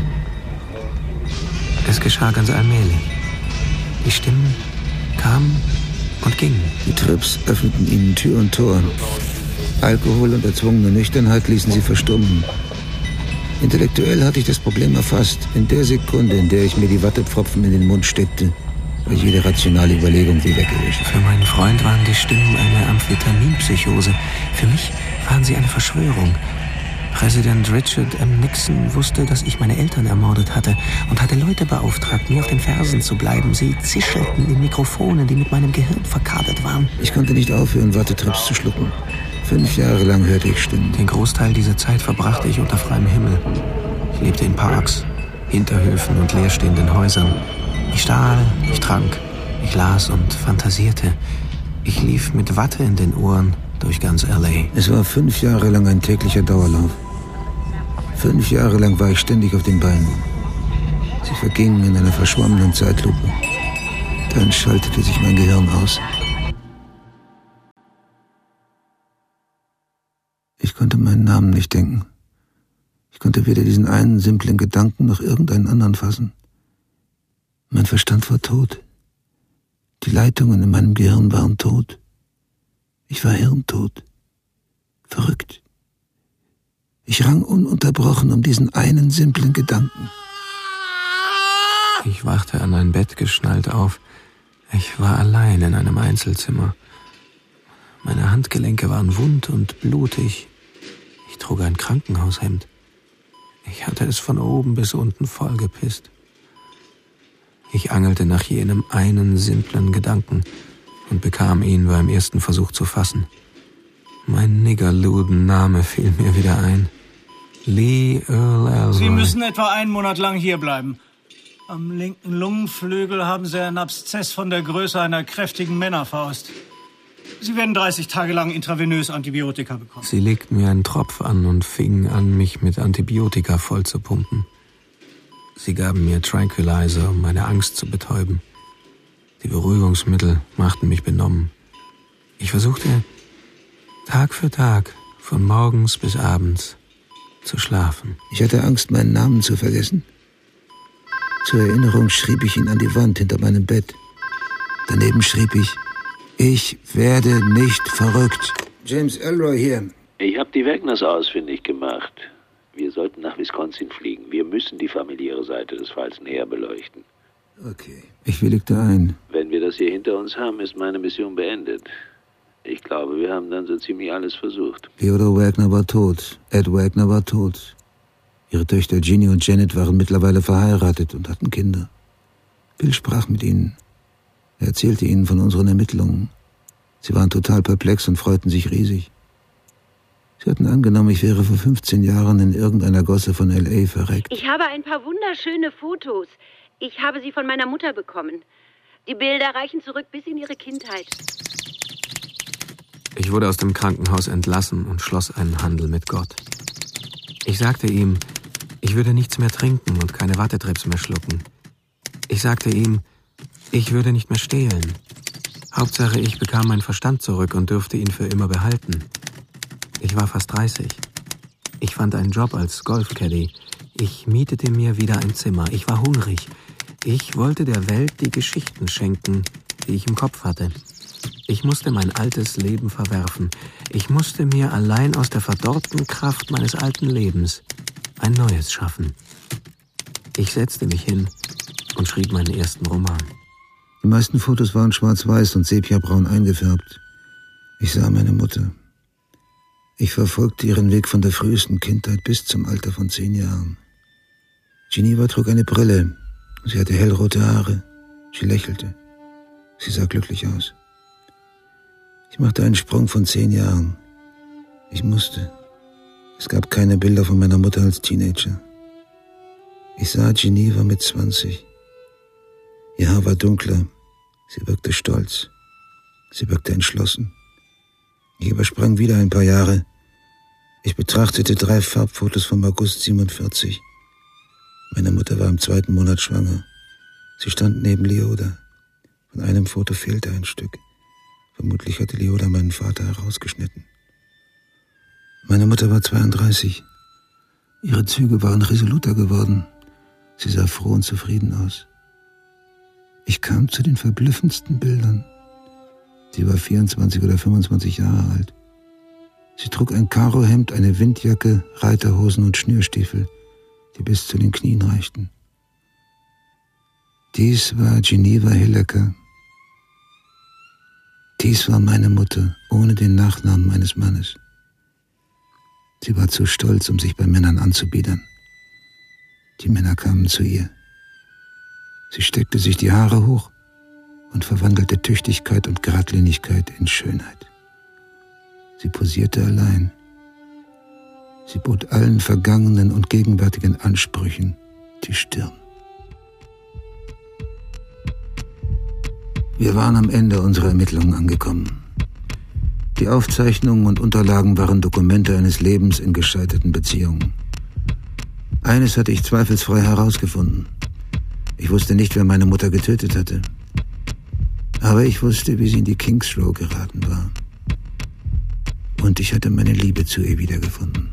Es geschah ganz allmählich. Die Stimmen kamen und gingen. Die Trips öffneten ihnen Tür und Tor. Alkohol und erzwungene Nüchternheit ließen sie verstummen. Intellektuell hatte ich das Problem erfasst. In der Sekunde, in der ich mir die Wattepfropfen in den Mund steckte, war jede rationale Überlegung wie weggewischt. Für meinen Freund waren die Stimmen eine Amphetaminpsychose. Für mich waren sie eine Verschwörung. Präsident Richard M. Nixon wusste, dass ich meine Eltern ermordet hatte und hatte Leute beauftragt, mir auf den Fersen zu bleiben. Sie zischelten in Mikrofonen, die mit meinem Gehirn verkabelt waren. Ich konnte nicht aufhören, Wattetrips zu schlucken. 5 Jahre lang hörte ich Stimmen. Den Großteil dieser Zeit verbrachte ich unter freiem Himmel. Ich lebte in Parks, Hinterhöfen und leerstehenden Häusern. Ich stahl, ich trank, ich las und fantasierte. Ich lief mit Watte in den Ohren durch ganz L.A. Es war 5 Jahre lang ein täglicher Dauerlauf. 5 Jahre lang war ich ständig auf den Beinen. Sie vergingen in einer verschwommenen Zeitlupe. Dann schaltete sich mein Gehirn aus. Ich konnte meinen Namen nicht denken. Ich konnte weder diesen einen simplen Gedanken noch irgendeinen anderen fassen. Mein Verstand war tot. Die Leitungen in meinem Gehirn waren tot. Ich war hirntot. Verrückt. Ich rang ununterbrochen um diesen einen simplen Gedanken. Ich wachte an ein Bett geschnallt auf. Ich war allein in einem Einzelzimmer. Meine Handgelenke waren wund und blutig. Ich trug ein Krankenhaushemd. Ich hatte es von oben bis unten vollgepisst. Ich angelte nach jenem einen simplen Gedanken und bekam ihn beim ersten Versuch zu fassen. Mein Niggerluden-Name fiel mir wieder ein. Lee Earl Elroy. Sie müssen etwa 1 Monat lang hierbleiben. Am linken Lungenflügel haben Sie einen Abszess von der Größe einer kräftigen Männerfaust. Sie werden 30 Tage lang intravenös Antibiotika bekommen. Sie legten mir einen Tropf an und fingen an, mich mit Antibiotika vollzupumpen. Sie gaben mir Tranquilizer, um meine Angst zu betäuben. Die Beruhigungsmittel machten mich benommen. Ich versuchte, Tag für Tag, von morgens bis abends, zu schlafen. Ich hatte Angst, meinen Namen zu vergessen. Zur Erinnerung schrieb ich ihn an die Wand hinter meinem Bett. Daneben schrieb ich werde nicht verrückt. James Elroy hier. Ich habe die Wagners ausfindig gemacht. Wir sollten nach Wisconsin fliegen. Wir müssen die familiäre Seite des Falls näher beleuchten. Okay. Ich willigte ein. Wenn wir das hier hinter uns haben, ist meine Mission beendet. Ich glaube, wir haben dann so ziemlich alles versucht. Theodore Wagner war tot. Ed Wagner war tot. Ihre Töchter Ginny und Janet waren mittlerweile verheiratet und hatten Kinder. Bill sprach mit ihnen. Er erzählte ihnen von unseren Ermittlungen. Sie waren total perplex und freuten sich riesig. Sie hatten angenommen, ich wäre vor 15 Jahren in irgendeiner Gosse von L.A. verreckt. Ich habe ein paar wunderschöne Fotos. Ich habe sie von meiner Mutter bekommen. Die Bilder reichen zurück bis in ihre Kindheit. Ich wurde aus dem Krankenhaus entlassen und schloss einen Handel mit Gott. Ich sagte ihm, ich würde nichts mehr trinken und keine Wattetrips mehr schlucken. Ich sagte ihm, ich würde nicht mehr stehlen. Hauptsache, ich bekam meinen Verstand zurück und dürfte ihn für immer behalten. Ich war fast 30. Ich fand einen Job als Golfcaddy. Ich mietete mir wieder ein Zimmer. Ich war hungrig. Ich wollte der Welt die Geschichten schenken, die ich im Kopf hatte. Ich musste mein altes Leben verwerfen. Ich musste mir allein aus der verdorrten Kraft meines alten Lebens ein neues schaffen. Ich setzte mich hin und schrieb meinen ersten Roman. Die meisten Fotos waren schwarz-weiß und sepiabraun eingefärbt. Ich sah meine Mutter. Ich verfolgte ihren Weg von der frühesten Kindheit bis zum Alter von 10 Jahren. Geneva trug eine Brille. Sie hatte hellrote Haare. Sie lächelte. Sie sah glücklich aus. Ich machte einen Sprung von 10 Jahren. Ich musste. Es gab keine Bilder von meiner Mutter als Teenager. Ich sah Geneva mit 20. Ihr Haar war dunkler. Sie wirkte stolz. Sie wirkte entschlossen. Ich übersprang wieder ein paar Jahre. Ich betrachtete 3 Farbfotos vom August 47. Meine Mutter war im 2. Monat schwanger. Sie stand neben Leoda. Von einem Foto fehlte ein Stück. Vermutlich hatte Leoda meinen Vater herausgeschnitten. Meine Mutter war 32. Ihre Züge waren resoluter geworden. Sie sah froh und zufrieden aus. Ich kam zu den verblüffendsten Bildern. Sie war 24 oder 25 Jahre alt. Sie trug ein Karohemd, eine Windjacke, Reiterhosen und Schnürstiefel, die bis zu den Knien reichten. Dies war Geneva Hillecker. Dies war meine Mutter, ohne den Nachnamen meines Mannes. Sie war zu stolz, um sich bei Männern anzubiedern. Die Männer kamen zu ihr. Sie steckte sich die Haare hoch und verwandelte Tüchtigkeit und Geradlinigkeit in Schönheit. Sie posierte allein. Sie bot allen vergangenen und gegenwärtigen Ansprüchen die Stirn. Wir waren am Ende unserer Ermittlungen angekommen. Die Aufzeichnungen und Unterlagen waren Dokumente eines Lebens in gescheiterten Beziehungen. Eines hatte ich zweifelsfrei herausgefunden. Ich wusste nicht, wer meine Mutter getötet hatte. Aber ich wusste, wie sie in die Kings Row geraten war. Und ich hatte meine Liebe zu ihr wiedergefunden.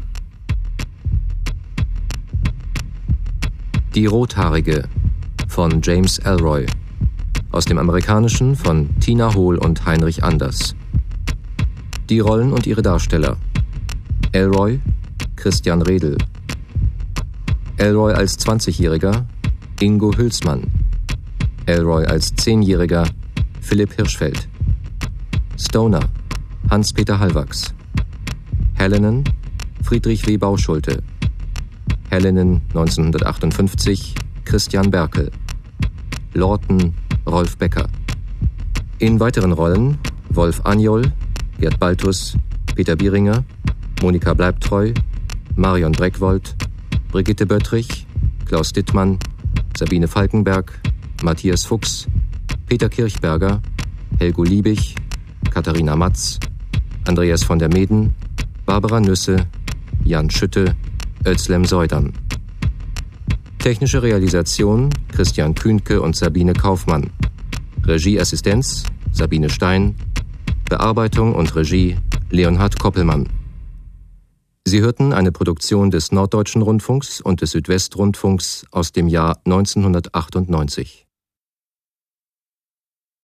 Die Rothaarige von James Ellroy. Aus dem Amerikanischen von Tina Hohl und Heinrich Anders. Die Rollen und ihre Darsteller: Ellroy, Christian Redl. Ellroy als 20-Jähriger, Ingo Hülsmann. Ellroy als 10-Jähriger, Philipp Hirschfeld. Stoner, Hans-Peter Hallwachs. Helenen, Friedrich W. Bauschulte. Helenen 1958, Christian Berkel. Lorten, Rolf Becker. In weiteren Rollen Wolf Anjol, Gerd Baltus, Peter Bieringer, Monika Bleibtreu, Marion Breckwold, Brigitte Böttrich, Klaus Dittmann, Sabine Falkenberg, Matthias Fuchs, Peter Kirchberger, Helgo Liebig, Katharina Matz, Andreas von der Meden, Barbara Nüsse, Jan Schütte, Özlem Soydam. Technische Realisation Christian Kühnke und Sabine Kaufmann. Regieassistenz Sabine Stein. Bearbeitung und Regie Leonhard Koppelmann. Sie hörten eine Produktion des Norddeutschen Rundfunks und des Südwestrundfunks aus dem Jahr 1998.